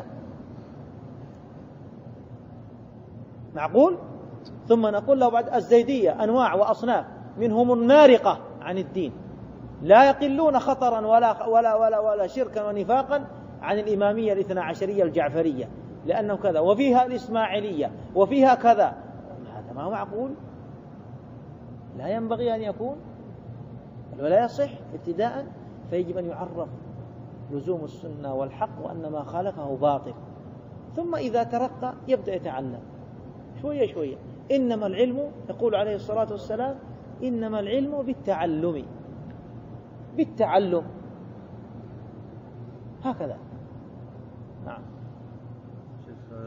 معقول؟ ثم نقول له بعد الزيدية أنواع وأصناف، منهم النارقة عن الدين، لا يقلون خطرا ولا شركا ونفاقا عن الإمامية الاثنى عشرية الجعفرية، لأنه كذا، وفيها الإسماعيلية، وفيها كذا. هذا ما هو معقول، لا ينبغي أن يكون ولا يصح ابتداء. فيجب أن يعرف لزوم السنة والحق وأن ما خالفه باطل، ثم إذا ترقى يبدأ يتعلم شوية شوية. إنما العلم، يقول عليه الصلاة والسلام، إنما العلم بالتعلم هكذا. نعم. شيخ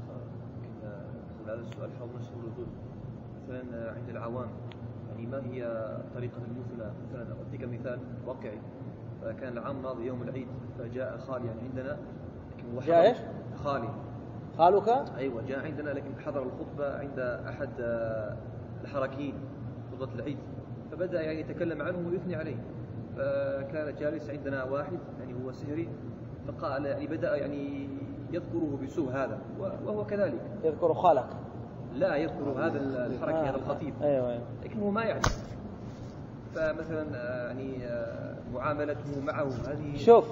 هذا السؤال حول نشر الردود مثلا عند العوام، يعني ما هي طريقة المثلى؟ مثلا أعطيك مثال واقعي. فكان العام الماضي يوم العيد فجاء خالي يعني عندنا، لكن هو جاء ايش؟ خالك؟ أيوة جاء عندنا، لكن حضر الخطبة عند أحد الحركيين خطبة العيد، فبدأ يعني يتكلم عنه ويثني عليه. فكان جالس عندنا واحد يعني هو سهري، فقال يعني بدأ يعني يذكره بسوء هذا، وهو كذلك يذكر خالك، لا يذكر هذا الحركي هذا الخطيب، أيوة. لكنه ما يعرف. فمثلا يعني معاملته معه هذه. شوف،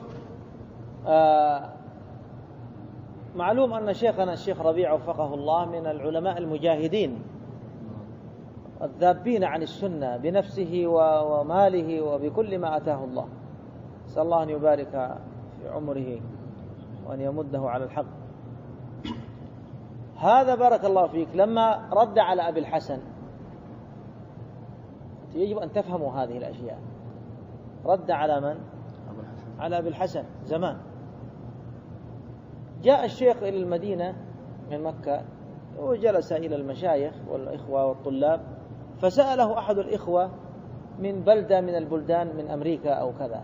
معلوم أن شيخنا الشيخ ربيع وفقه الله من العلماء المجاهدين الذابين عن السنة بنفسه وماله وبكل ما أتاه الله. نسأل الله أن يبارك في عمره وأن يمده على الحق. هذا بارك الله فيك لما رد على أبي الحسن، يجب أن تفهموا هذه الأشياء. رد على من؟ على أبي الحسن زمان. جاء الشيخ إلى المدينة من مكة وجلس إلى المشايخ والإخوة والطلاب، فسأله أحد الإخوة من بلدة من البلدان من أمريكا أو كذا،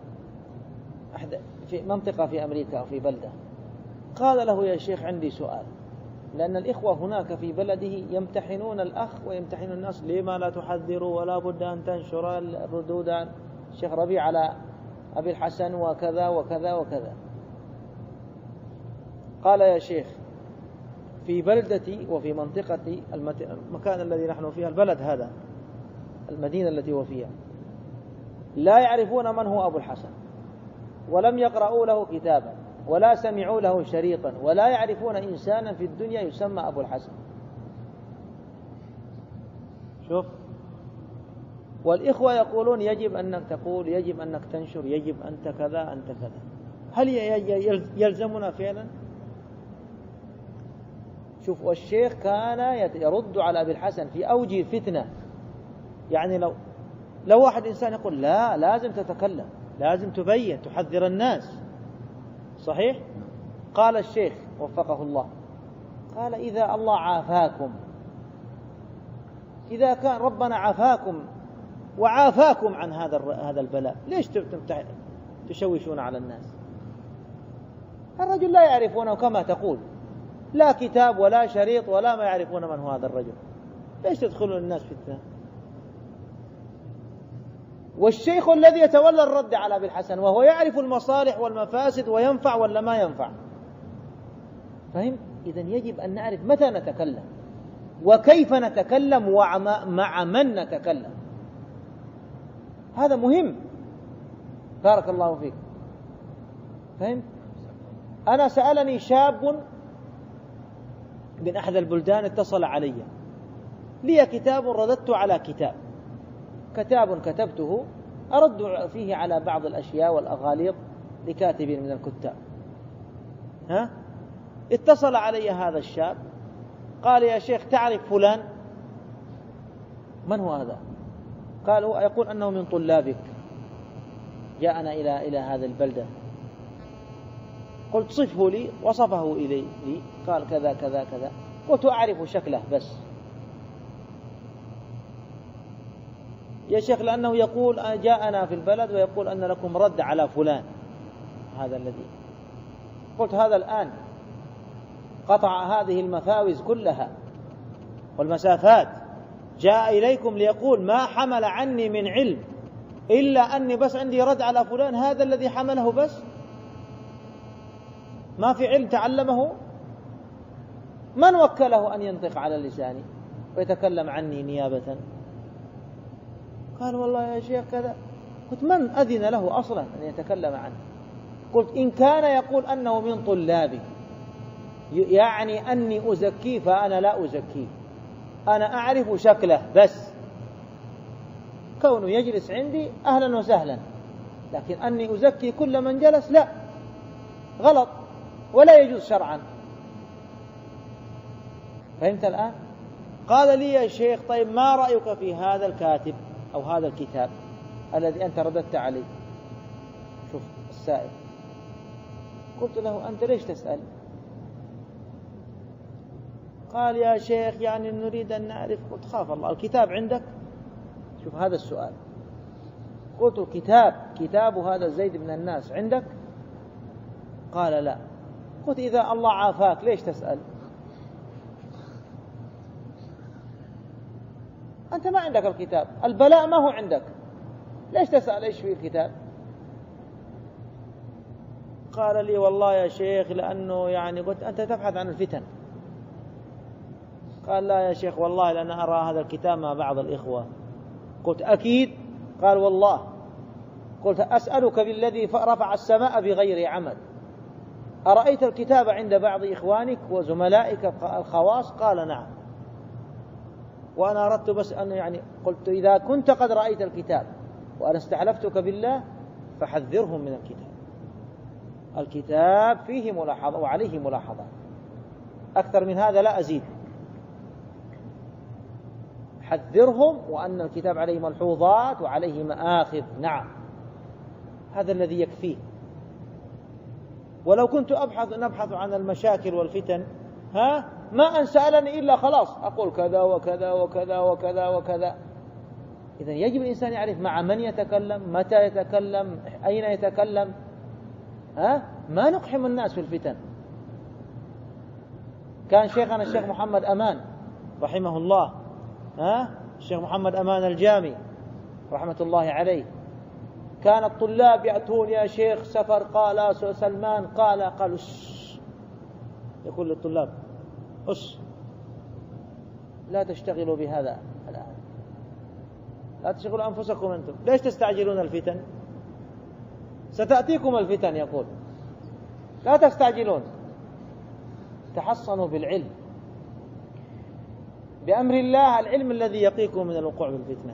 في منطقة في أمريكا أو في بلدة، قال له يا شيخ عندي سؤال، لأن الإخوة هناك في بلده يمتحنون الأخ ويمتحنون الناس، لما لا تحذروا ولا بد أن تنشر الردود عن الشيخ ربيع على أبي الحسن وكذا وكذا وكذا. قال يا شيخ في بلدتي وفي منطقتي المكان الذي نحن فيها، البلد هذا المدينة التي هو فيها، لا يعرفون من هو أبو الحسن، ولم يقرأوا له كتابا ولا سمعوا له شريطا، ولا يعرفون إنسانا في الدنيا يسمى أبو الحسن. شوف، والإخوة يقولون يجب أنك تقول، يجب أنك تنشر، يجب أنت كذا أنت كذا. هل يلزمنا فعلا؟ شوف، والشيخ كان يرد على أبي الحسن في أوجه الفتنة. يعني لو واحد إنسان يقول لا لازم تتكلم، لازم تبين، تحذر الناس، صحيح؟ قال الشيخ وفقه الله، قال إذا الله عافاكم، إذا كان ربنا عافاكم وعافاكم عن هذا البلاء، ليش تشوشون على الناس؟ الرجل لا يعرفونه كما تقول، لا كتاب ولا شريط ولا ما يعرفون من هو هذا الرجل، ليش تدخلون الناس فتنة؟ والشيخ الذي يتولى الرد على أبي الحسن وهو يعرف المصالح والمفاسد وينفع ولا ما ينفع، فهم؟ إذن يجب أن نعرف متى نتكلم وكيف نتكلم ومع من نتكلم، هذا مهم. بارك الله فيك، فهم؟ أنا سألني شاب من أحد البلدان، اتصل علي لي كتاب رددت على كتاب كتبته أرد فيه على بعض الأشياء والأغاليط لكاتب من الكتاب. اتصل علي هذا الشاب قال يا شيخ تعرف فلان؟ من هو هذا؟ قال هو يقول أنه من طلابك، جاءنا إلى هذه البلدة. قلت صفه لي، وصفه لي قال كذا كذا كذا. قلت أعرف شكله بس يا شيخ، لأنه يقول جاءنا في البلد ويقول أن لكم رد على فلان هذا الذي. قلت هذا الآن قطع هذه المفاوز كلها والمسافات، جاء إليكم ليقول ما حمل عني من علم إلا أني بس عندي رد على فلان، هذا الذي حمله بس، ما في علم تعلمه. من وكله أن ينطق على لساني ويتكلم عني نيابة؟ قال والله يا شيخ كذا. قلت من أذن له أصلا أن يتكلم عنه؟ قلت إن كان يقول أنه من طلابي يعني أني أزكيه، فأنا لا أزكيه، أنا أعرف شكله بس، كونه يجلس عندي أهلا وسهلا، لكن أني أزكي كل من جلس لا، غلط ولا يجوز شرعا. فهمت الآن؟ قال لي يا شيخ طيب ما رأيك في هذا الكاتب أو هذا الكتاب الذي أنت رددت عليه؟ شوف السائل. قلت له أنت ليش تسأل؟ قال يا شيخ يعني نريد أن نعرف. قلت خاف الله، الكتاب عندك؟ شوف هذا السؤال. قلت كتاب هذا زيد بن الناس عندك؟ قال لا. قلت إذا الله عافاك ليش تسأل؟ أنت ما عندك الكتاب، البلاء ما هو عندك، ليش تسأل إيش في الكتاب؟ قال لي والله يا شيخ لأنه يعني قلت أنت تبحث عن الفتن. قال لا يا شيخ والله لأن أرى هذا الكتاب مع بعض الإخوة. قلت أكيد؟ قال والله. قلت أسألك بالذي رفع السماء بغير عمد، أرأيت الكتاب عند بعض إخوانك وزملائك الخواص؟ قال نعم. وأنا أردت بس أن يعني قلت إذا كنت قد رأيت الكتاب وأنا استحلفتك بالله فحذرهم من الكتاب فيه ملاحظة وعليه ملاحظة، أكثر من هذا لا أزيد. حذرهم وأن الكتاب عليه ملحوظات وعليه مآخذ، نعم هذا الذي يكفيه. ولو كنت نبحث عن المشاكل والفتن ما أن سألني إلا خلاص أقول كذا وكذا وكذا وكذا وكذا. إذن يجب الإنسان يعرف مع من يتكلم، متى يتكلم، أين يتكلم. ما نقحم الناس في الفتن. كان شيخنا الشيخ محمد أمان رحمه الله، الشيخ محمد أمان الجامي رحمة الله عليه، كان الطلاب يأتون يا شيخ سفر، قال سلمان قالوا يقول للطلاب لا تشتغلوا بهذا الآن، لا تشغلوا أنفسكم أنتم، ليش تستعجلون الفتن؟ ستأتيكم الفتن، يقول لا تستعجلون، تحصنوا بالعلم، بأمر الله، العلم الذي يقيكم من الوقوع بالفتنة.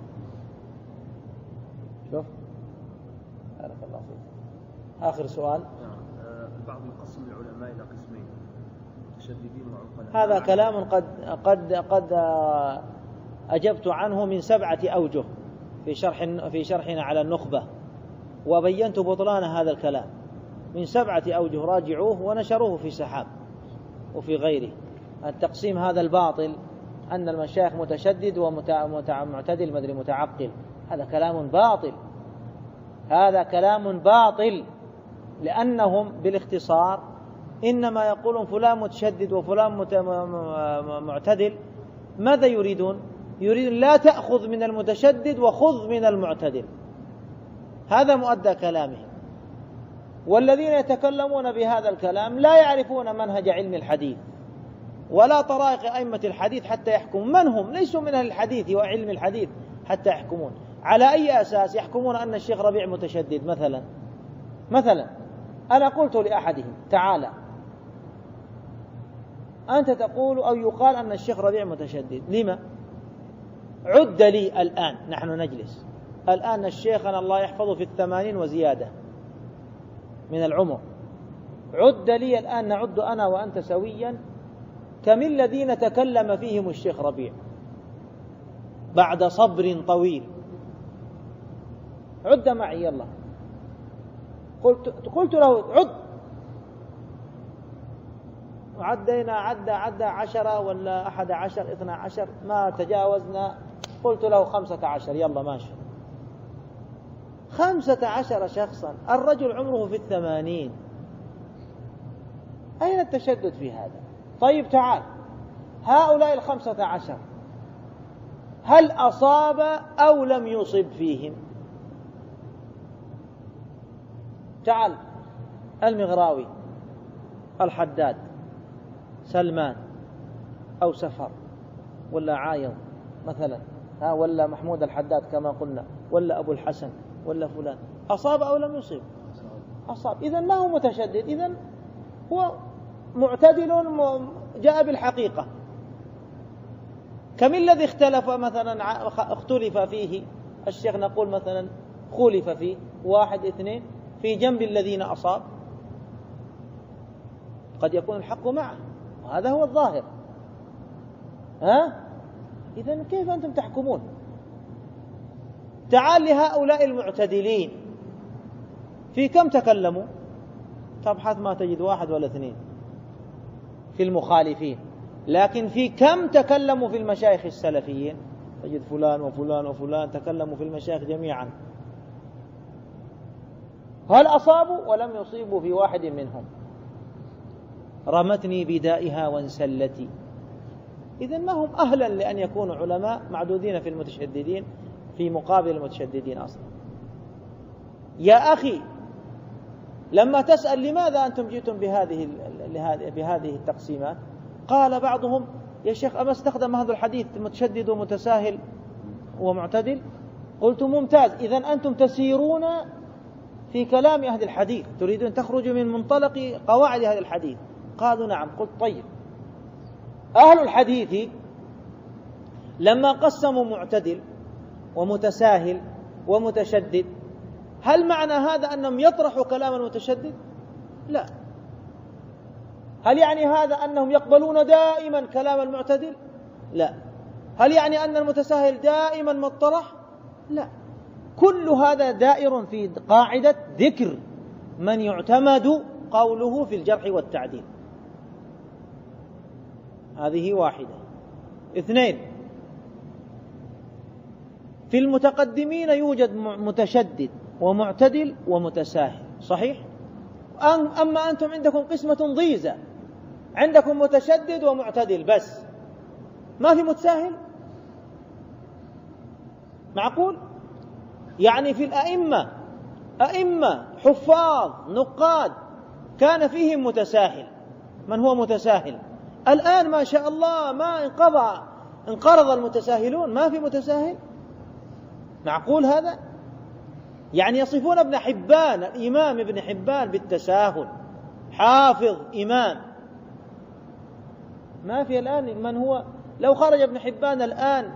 شوف بارك الله فيك. آخر سؤال. البعض يقسم العلماء إلى قسمين، متشددين وعقلاء. هذا كلام قد أجبت عنه من 7 أوجه في شرحنا على النخبة، وبينت بطلان هذا الكلام من 7 أوجه، راجعوه ونشروه في سحاب وفي غيره. التقسيم هذا الباطل، أن المشايخ متشدد ومعتدل مدري متعقل، هذا كلام باطل، هذا كلام باطل، لأنهم بالاختصار إنما يقولون فلان متشدد وفلان معتدل. ماذا يريدون؟ يريدون لا تأخذ من المتشدد وخذ من المعتدل، هذا مؤدى كلامهم. والذين يتكلمون بهذا الكلام لا يعرفون منهج علم الحديث ولا طرائق أئمة الحديث حتى يحكموا. من هم؟ ليسوا من أهل الحديث وعلم الحديث حتى يحكمون. على أي أساس يحكمون أن الشيخ ربيع متشدد مثلا؟ أنا قلت لأحدهم تعالى أنت تقول أو يقال أن الشيخ ربيع متشدد، لما؟ عد لي الآن، نحن نجلس الآن الشيخنا الله يحفظه في 80 وزيادة من العمر، عد لي الآن نعد أنا وأنت سويا كم الذين تكلم فيهم الشيخ ربيع بعد صبر طويل. عد معي يلا. قلت له عد، وعدينا عد 10 ولا 11 12 ما تجاوزنا. قلت له 15 يلا ماشي. 15 شخصا، الرجل عمره في 80. أين التشدد في هذا؟ طيب تعال، هؤلاء 15 هل أصاب أو لم يصب فيهم؟ تعال، المغراوي، الحداد، سلمان أو سفر ولا عايض مثلا، ولا محمود الحداد كما قلنا، ولا أبو الحسن ولا فلان، أصاب أو لم يصب؟ أصاب. إذن ما هو متشدد، إذن هو معتدل جاء بالحقيقة. كم الذي اختلف مثلا اختلف فيه الشيخ، نقول مثلا خلف فيه 1 2 في جنب الذين أصاب، قد يكون الحق معه، وهذا هو الظاهر. إذن كيف أنتم تحكمون؟ تعال لهؤلاء المعتدلين، في كم تكلموا؟ تبحث ما تجد 1 ولا 2 في المخالفين، لكن في كم تكلموا في المشايخ السلفيين؟ تجد فلان وفلان وفلان تكلموا في المشايخ جميعا. هل أصابوا ولم يصيبوا في واحد منهم؟ رمتني بدائها وانسلتي. إذن ما هم أهلا لأن يكونوا علماء، معدودين في المتشددين في مقابل المتشددين أصلا. يا أخي لما تسأل لماذا أنتم جئتم بهذه التقسيمات، قال بعضهم يا شيخ أما استخدم هذا الحديث متشدد ومتساهل ومعتدل. قلت ممتاز، إذن أنتم تسيرون في كلام أهل الحديث، تريدون تخرجوا من منطلق قواعد هذا الحديث. قالوا نعم. قلت طيب، أهل الحديث لما قسموا معتدل ومتساهل ومتشدد، هل معنى هذا أنهم يطرحوا كلام المتشدد؟ لا. هل يعني هذا أنهم يقبلون دائما كلام المعتدل؟ لا. هل يعني أن المتساهل دائما مطرح؟ لا. كل هذا دائر في قاعدة ذكر من يعتمد قوله في الجرح والتعديل. هذه 1. 2، في المتقدمين يوجد متشدد ومعتدل ومتساهل، صحيح؟ أما أنتم عندكم قسمة ضيزة، عندكم متشدد ومعتدل بس، ما في متساهل. معقول؟ يعني في الأئمة أئمة حفاظ نقاد كان فيهم متساهل. من هو متساهل؟ الآن ما شاء الله ما انقرض المتساهلون، ما في متساهل. معقول هذا؟ يعني يصفون ابن حبان، الإمام ابن حبان بالتساهل، حافظ إمام. ما في الآن من هو، لو خرج ابن حبان الآن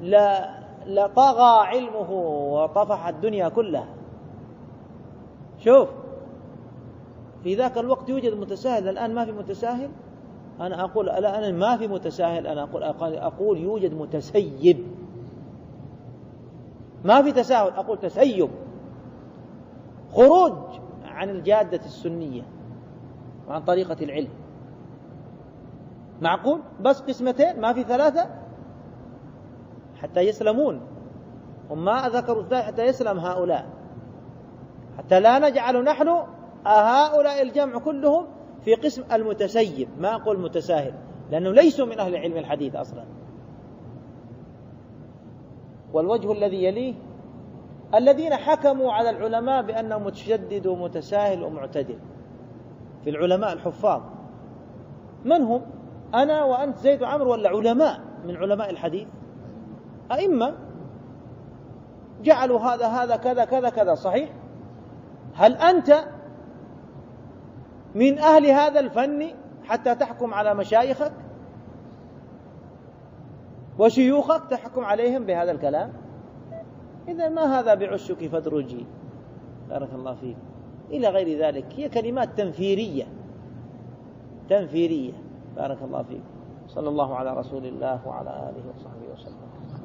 لطغى علمه وطفح الدنيا كلها. شوف، في ذاك الوقت يوجد متساهل، الآن ما في متساهل. أنا أقول لا، أنا ما في متساهل، أنا أقول يوجد متسيب. ما في تساهل، أقول تسيب، خروج عن الجادة السنية وعن طريقة العلم. معقول؟ بس قسمتين، ما في 3 حتى يسلمون. وما ذكروا ذلك حتى يسلم هؤلاء، حتى لا نجعل نحن هؤلاء الجمع كلهم في قسم المتسيب. ما أقول متساهل، لأنه ليسوا من أهل علم الحديث أصلا. والوجه الذي يليه الذين حكموا على العلماء بأنه متشدد ومتساهل ومعتدل، في العلماء الحفاظ، من هم؟ أنا وأنت زيد وعمر، ولا علماء من علماء الحديث؟ أئمة جعلوا هذا كذا كذا كذا، صحيح؟ هل أنت من أهل هذا الفن حتى تحكم على مشايخك وشيوخك، تحكم عليهم بهذا الكلام؟ إذا ما هذا بعشك فادرجي، بارك الله فيك، إلى غير ذلك. هي كلمات تنفيرية تنفيرية، بارك الله فيك. صلى الله على رسول الله وعلى آله وصحبه وسلم.